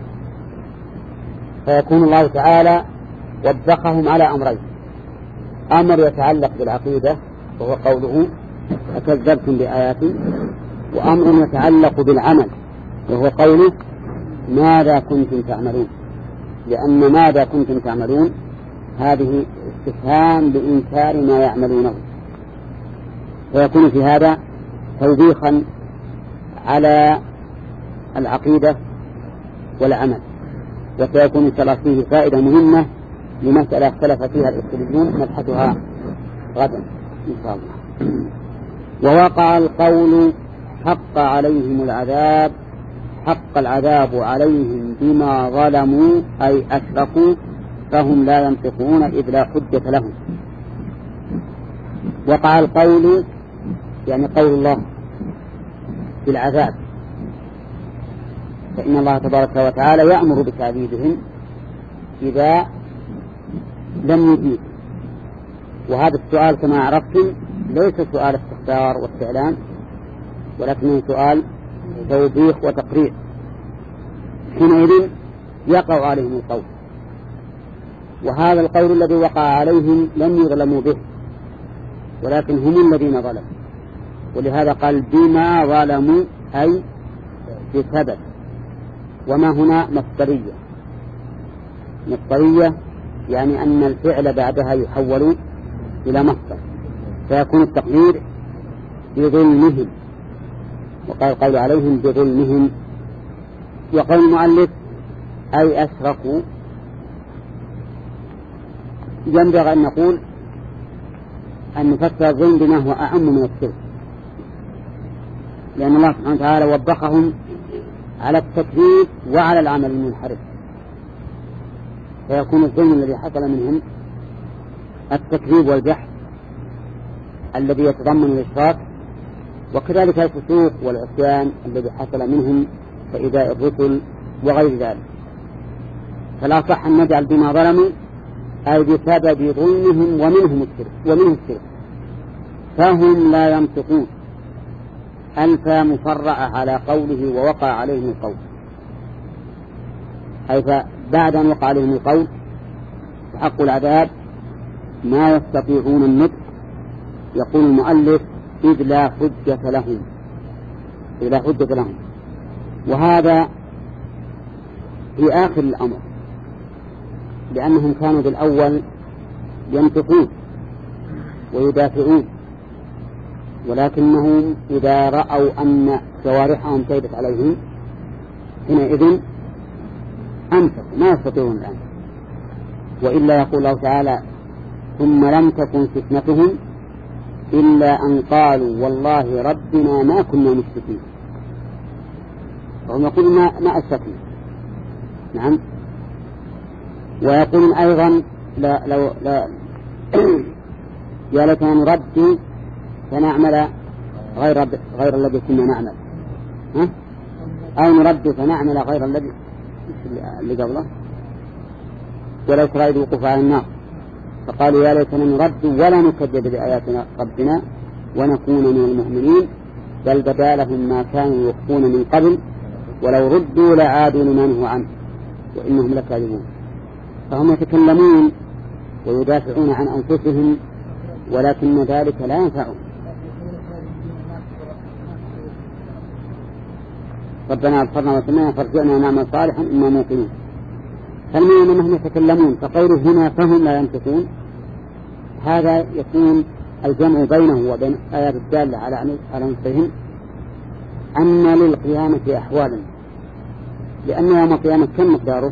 فيكون الله تعالى وبخهم على أمرين: أمر يتعلق بالعقيدة وهو قوله أكذبتم بآياتي، وأمر يتعلق بالعمل وهو قوله ماذا كنتم تعملون، لأن ماذا كنتم تعملون هذه استفهام بإنكار ما يعملونه، فيكون في هذا توبيخا على العقيدة والعمل. وسيكون إن شاء الله فيه فائدة مهمة لمسألة اختلف فيها الأصوليون نبحثها غدا إن شاء الله. ووقع القول حق عليهم العذاب، حق العذاب عليهم بما ظلموا أي أشركوا، فهم لا ينطقون إذ لا حجة لهم. وقع القول يعني قول الله بالعذاب، فإن الله تبارك وتعالى يأمر بتعذيبهم إذا لم يجيب. وهذا السؤال كما عرفتم ليس سؤال استخبار واستعلام، ولكنه سؤال توبيخ وتقرير. حينئذ يقع عليهم القول، وهذا القول الذي وقع عليهم لم يظلموا به، ولكن هم الذين ظلموا، ولهذا قال بما ظلموا أي بسبب. وما هنا مصدرية يعني أن الفعل بعدها يحول إلى مصدر، فيكون التقدير بظلمهم، وقال قول عليهم بظلمهم. وقال المؤلف أي أشركوا، ينبغي أن نقول أن نفسر الظلم بما هو أعم من الشرك، لأن الله سبحانه وتعالى وبخهم على التكذيب وعلى العمل المنحرف، فيكون الظلم الذي حصل منهم التكذيب والجحد الذي يتضمن الإشراك، وكذلك الفسوق والعصيان الذي حصل منهم كإيذاء الرسل وغير ذلك. فلا صح أن نجعل بما ظلموا أي بسبب ظلمهم ومنه الشرك، فهم لا ينطقون. ألف مفرعة على قوله ووقع عليهم القول، أي فبعد أن وقع عليهم القول وحق العذاب ما يستطيعون النطق. يقول المؤلف إذ لا حجة لهم، وهذا في آخر الأمر، لأنهم كانوا بالأول ينطقون ويدافعون، ولكنهم إذا رأوا أن جوارحهم كيدت عليهم حينئذ أنفقوا، ما يستطيعون الآن. وإلا يقول الله تعالى ثم لم تكن فتنتهم إلا أن قالوا والله ربنا ما كنا مشركين، وهم يقولون ما أشركنا. نعم. ويقولون أيضا لا يا ليتنا نرد فنعمل غير الذي كنا نعمل، أو نرد فنعمل غير الذي اللي قبله، ولو ترى إذ وقوف على النار فقالوا يا ليتنا نرد ولا نكذب بآياتنا ربنا ونكون من المؤمنين، بل بدا لهم ما كانوا يخفون من قبل ولو ردوا لعادوا لما نهوا عنه وإنهم لكاذبون. فهم يتكلمون ويدافعون عن أنفسهم، ولكن ذلك لا ينفعهم. ربنا أبصرنا وسمعنا فارجعنا نعمل صالحا إنا موقنون. فالمؤمنين مهما يتكلمون، فقوله هنا فهم لا ينطقون، هذا يكون الجمع بينه وبين آيات الدالة على نصفهم أن للقيامة أحوالا، لأن يوم القيامة كم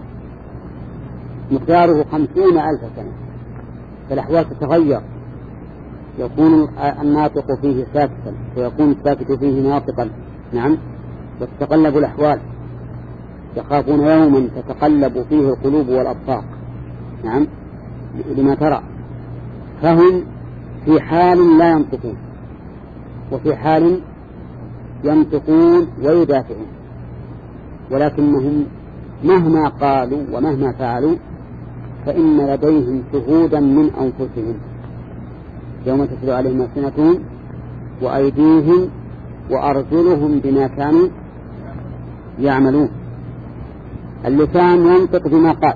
مقداره 50,000 سنة، فالأحوال تتغير، يكون الناطق فيه ساكتا ويكون الساكت فيه ناطقا. نعم. وتتقلب الأحوال، يخافون يوما تتقلب فيه القلوب والأبصار. نعم. لما ترى، فهم في حال لا ينطقون وفي حال ينطقون ويدافعون، ولكنهم مهما قالوا ومهما فعلوا فإن لديهم شهودا من أنفسهم يوم تتلو عليهم ألسنتهم وأيديهم وأرجلهم بما كانوا يعملون. اللسان ينطق بما قال،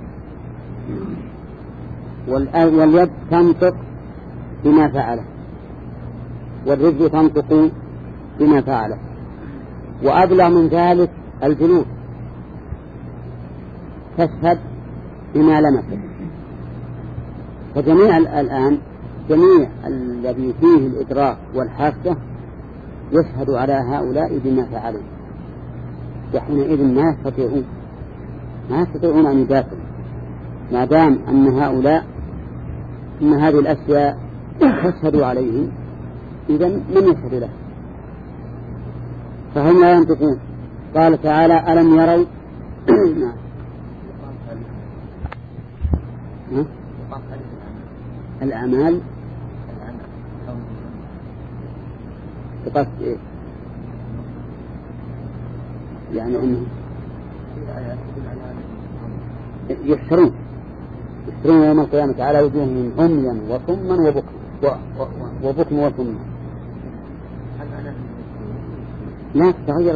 واليد تنطق بما فعله، والرجل تنطق بما فعله. وأبلغ من ذلك الجلود تشهد بما لمست. فجميع الآن جميع الذي فيه الإدراك والحاسة يشهد على هؤلاء بما فعلوا، وحينئذ ما يستطيعون أن يدافعوا ما دام أن هؤلاء إن هذه الأشياء تشهد عليهم، إذن من يشهد له؟ فهم لا ينطقون. قال تعالى ألم يروا الأعمال بقصد إيه؟ يعني أنه يحشرون يوم القيامة على وجوههم عميا وصما وبكم وصما. لا تتغير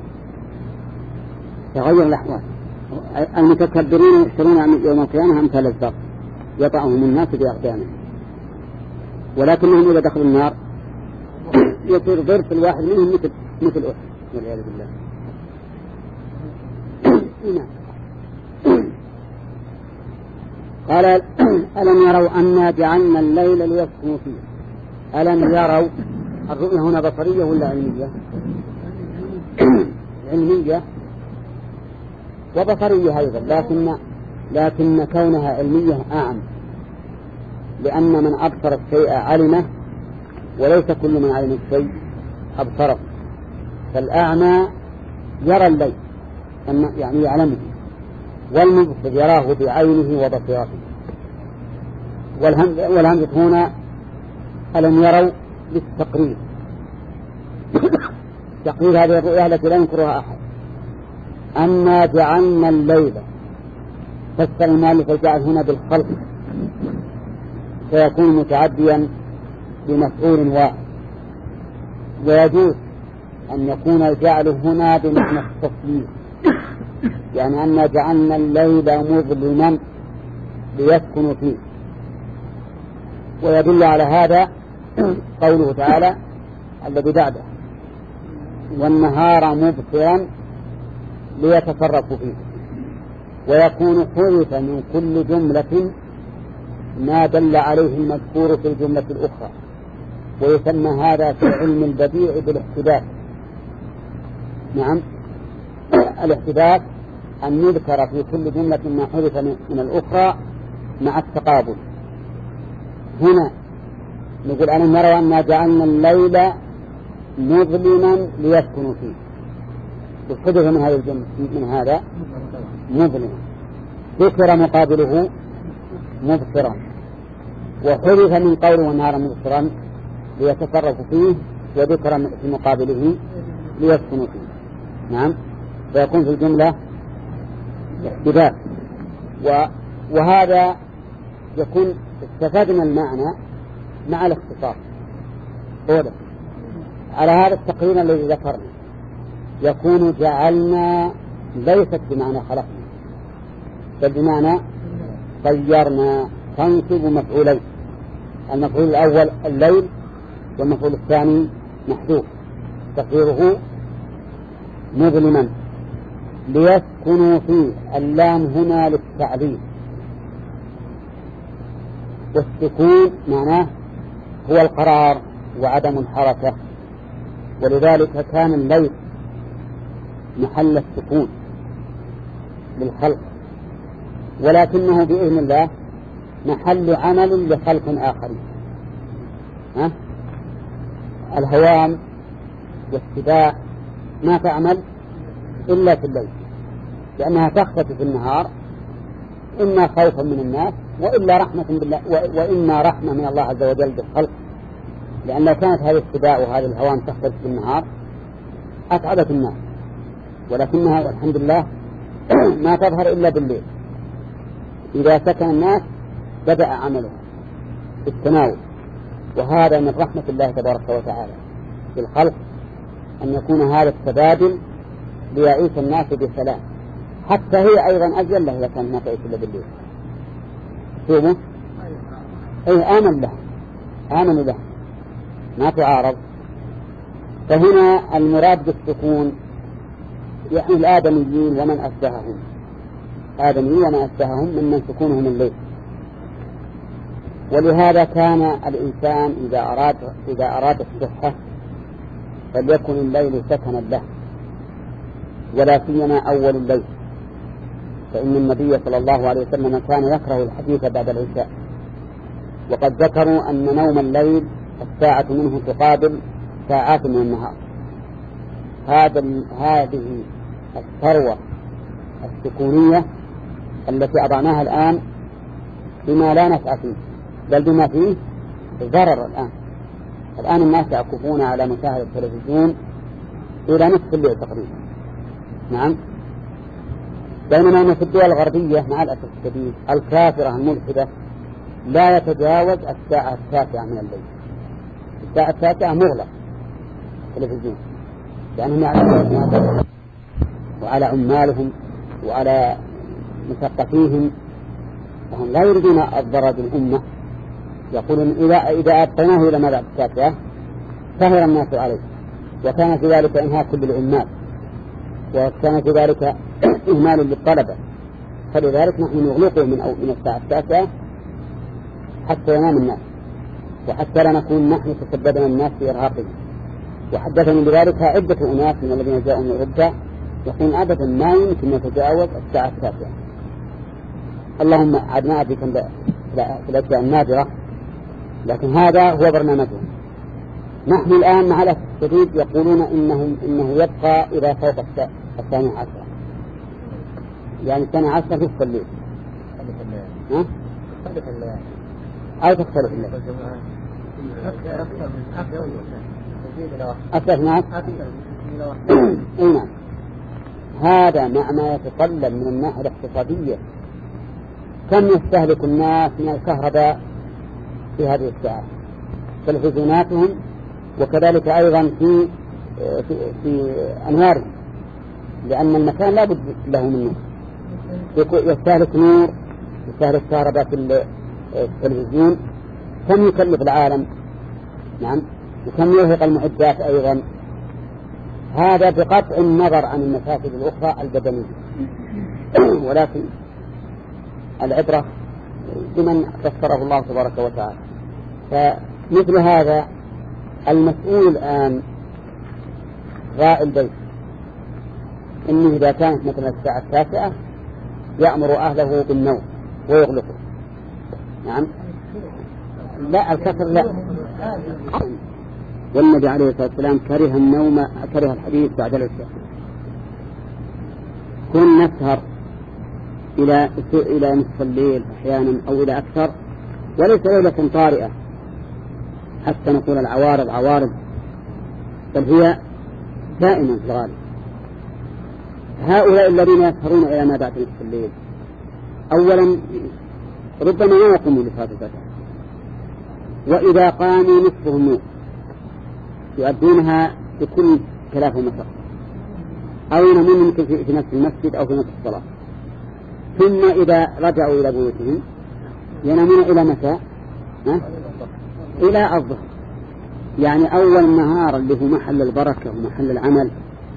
الأحوال. المتكبرين يحشرون يوم القيامة أمثال الزرق يطعهم الناس بأقدامهم، ولكنهم إذا دخلوا النار يصير ضرب الواحد منهم مثل أحد والعياذ بالله. قال ألم يروا أنا جعلنا الليل ليسكنوا فيه. ألم يروا الرؤية هنا بصرية ولا علمية؟ علمية وبصرية أيضا، لكن كونها علمية أعم، لأن من أبصر الشيء علمه، وليس كل من علم الشيء أبصره. فالأعمى يرى الليل يعني يعلمه، والمبصر يراه بعينه وبصيرته. والهمزة هنا ألم يروا للتقرير، تقرير هذه الرؤية التي لا ينكرها أحد. أنا جعلنا الليل، فسر المؤلف الجعل هنا بالخلق، فيكون متعديا بمفعول واحد، ويجوز أن يكون الجعل هنا بمعنى التصليل، يعني أنا جعلنا الليل مظلما ليسكنوا فيه. ويدل على هذا قوله تعالى الذي بعده والنهار مبصرا ليتصرفوا فيه. ويكون حذف من كل جملة ما دل عليه المذكور في الجملة الأخرى، ويسمى هذا في علم البديع بالاحتباس. نعم، الاحتباس أن يذكر في كل جملة ما حذف من الأخرى مع التقابل. هنا نقول ألم يروا أنا جعلنا الليل مظلما ليسكنوا فيه، وحذف من هذا الجملة من هذا مظلما، ذكر مقابله مبصرا، وحذف من قوله والنهار مبصرا ليتصرفوا فيه، وذكر في مقابله ليسكنوا فيه. نعم، فيكون في الجملة احتباس. وهذا يكون استفدنا المعنى مع الاختصار. على هذا التقرير الذي ذكرنا يكون جعلنا ليست بمعنى خلقنا، بل بمعنى غيرنا، تنصب مفعولين، المفعول الأول الليل، والمفعول الثاني محذوف تقديره مظلما ليسكنوا فيه. اللام هنا للتعليل، والسكون معناه هو القرار وعدم الحركة، ولذلك كان الليل محل السكون للخلق، ولكنه بإذن الله محل عمل لخلق آخرين. الهوام والسباع ما تعمل إلا في الليل، لأنها تختفي في النهار، إما خوفا من الناس وإلا رحمة بالله، وإما رحمة من الله عز وجل بالخلق، لأن لو كانت هذه السباع وهذه الهوام تختفي في النهار أتعبت الناس، ولكنها والحمد لله ما تظهر إلا بالليل. إذا سكن الناس بدأ عمله بالتناول، وهذا من رحمة الله تبارك وتعالى بالخلق، أن يكون هذا التبادل ليعيش الناس بسلام، حتى هي أيضا أجل له إذا كان ما تعيش إلا بالليل. شوفوا، أي آمن له ما تعارض. فهنا المراد بالسكون يعني الآدميين ومن أشبههم، آدميين ومن أشبههم ممن سكونهم الليل. ولهذا كان الإنسان إذا أراد الصحة فليكن الليل سكنا له، ولا سيما أول الليل، فإن النبي صلى الله عليه وسلم كان يكره الحديث بعد العشاء. وقد ذكروا أن نوم الليل الساعة منه تقابل ساعات من النهار. هذه الثروة السكونية التي أضعناها الآن بما لا نفع فيه بل بما فيه ضرر. الآن الناس يعكفون على مشاهدة التلفزيون إلى نصف الليل تقريبا. نعم. بينما في الدول الغربية مع الأسف الشديد الكافرة الملحدة لا يتجاوز الساعة 9 من الليل. الساعة 9 مغلق التلفزيون، لأنهم يعلمون وعلى عمالهم وعلى مثقفيهم، فهم لا يريدون الضرر بالأمة. يقولون إذا أبقيناه إلى ماذا 9 سهر الناس عليه، وكان في ذلك إنهاك بالعمال، وكان في ذلك إهمال للطلبة. فلذلك نحن نغلقه من الساعة 9 حتى ينام الناس، وحتى لا نكون نحن تسببنا الناس في إرهاقهم. وحدثني بذلك عدة أناس من الذين جاءوا من أوروبا يقول أبدا ما يمكن نتجاوز الساعة 9. اللهم عدنا في الأشياء النادرة، لكن هذا هو برنامجهم. نحن الآن مع الأسف الشديد يقولون إنه يبقى إلى فوق 12، يعني 12 نصف الليل أو تختلف الليل أكثر ناس. هذا مع ما يتطلب من الناحية الاقتصادية. كم يستهلك الناس من الكهرباء في هذه الساعة؟ تلفزيوناتهم، وكذلك أيضا في أنوارهم، لأن المكان لا بد له من نور. يستهلك نور، يستهلك كهرباء في التلفزيون. كم يكلف العالم؟ نعم. وكم يرهق المعدات أيضا. هذا بقطع النظر عن المفاسد الأخرى البدنية. ولكن العبرة بمن فسره الله تبارك وتعالى. فمثل هذا المسؤول الآن راعي البيت، إنه إذا كانت مثلا الساعة 9 يأمر أهله بالنوم ويغلقه. نعم. لا الكسر لا. والنبي عليه الصلاة والسلام كره الحديث بعد العشاء. كن نسهر إلى نصف الليل أحيانا أو إلى أكثر، وليس ليلة طارئة حتى نقول العوارض عوارض، بل هي دائما في الغالب. هؤلاء الذين يسهرون إلى ما بعد نصف الليل أولا ربما لا يقوموا لصلاة الفجر، وإذا قاموا نصفهم نوم يؤدونها بكل كلاف ومشقة، أو ينامون ممكن في نفس المسجد أو في نفس الصلاة. ثم إذا رجعوا إلى بيوتهم ينامون إلى متى؟ إلى الظهر. يعني أول النهار اللي هو محل البركة ومحل العمل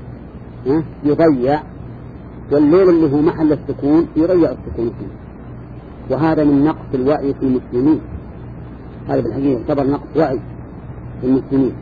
يضيع، والليل اللي هو محل السكون يضيع السكون فيه. وهذا من نقص الوعي في المسلمين. هذا بالحقيقة يعتبر نقص وعي في المسلمين.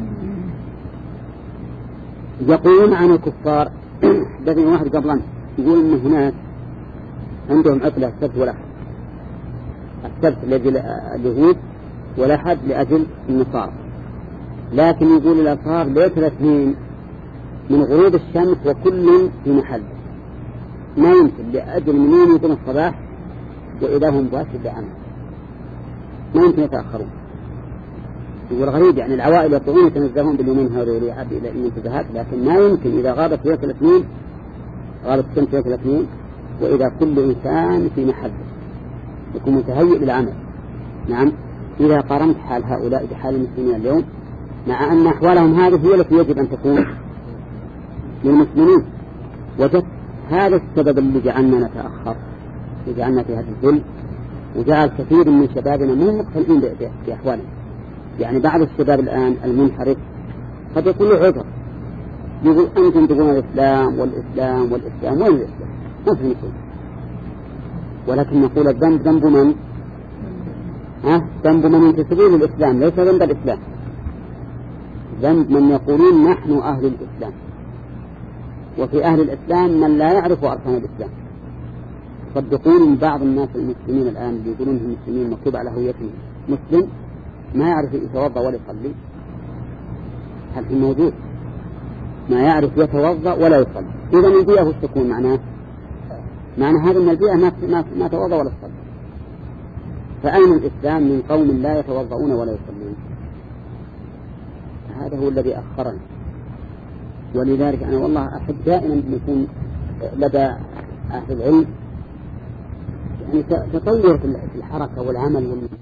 يقولون عن الكفار بدأ واحد قبلنا يقول إن هناك عندهم عطلة السبت والأحد، السبت لليهود والأحد لأجل النصارى، لكن يقول الأصحاب ليلة الاثنين من غروب الشمس وكل في محل، ما يمكن لأجل منين يقوم الصباح وإذا هم باشر بعمل، ما يمكن يتأخرون. يقول غريب، يعني العوائل يطلعون يتنزهون باليومين هذول يعد إلى المنتزهات، لكن ما يمكن إذا غابت ليلة الاثنين، غابت الشمس ليلة الاثنين وإذا كل إنسان في محله يكون متهيئ للعمل. نعم. إذا قارنت حال هؤلاء بحال المسلمين اليوم، مع أن أحوالهم هذه هي التي يجب أن تكون للمسلمين، وجدت هذا السبب اللي جعلنا نتأخر وجعلنا في هذا الظل، وجعل كثير من شبابنا مو مقتنعين بأحوالهم. يعني بعض الشباب الآن المنحرف قد يكون له عذر، يقول أنتم تقولون الإسلام والإسلام والإسلام، وين الإسلام؟ ما في نقول. ولكن نقول الذنب ذنب من؟ ذنب من ينتسبون للإسلام، ليس ذنب الإسلام. ذنب من يقولون نحن أهل الإسلام، وفي أهل الإسلام من لا يعرف أركان الإسلام. صدقون بعض الناس المسلمين الآن اللي يقولون هم مسلمين مكتوب على هويتهم مسلم ما يعرف يتوضأ ولا يصلي. هل في موجود ما يعرف يتوضأ ولا يصلي؟ إذا البيئة وش تكون معناه؟ معنى هذا أن البيئة ما توضأ ولا يصلي. فأين الإسلام من قوم لا يتوضؤون ولا يصلون؟ هذا هو الذي أخرنا. ولذلك أنا والله أحب دائما أن يكون لدى أهل العلم يعني تطور في الحركة والعمل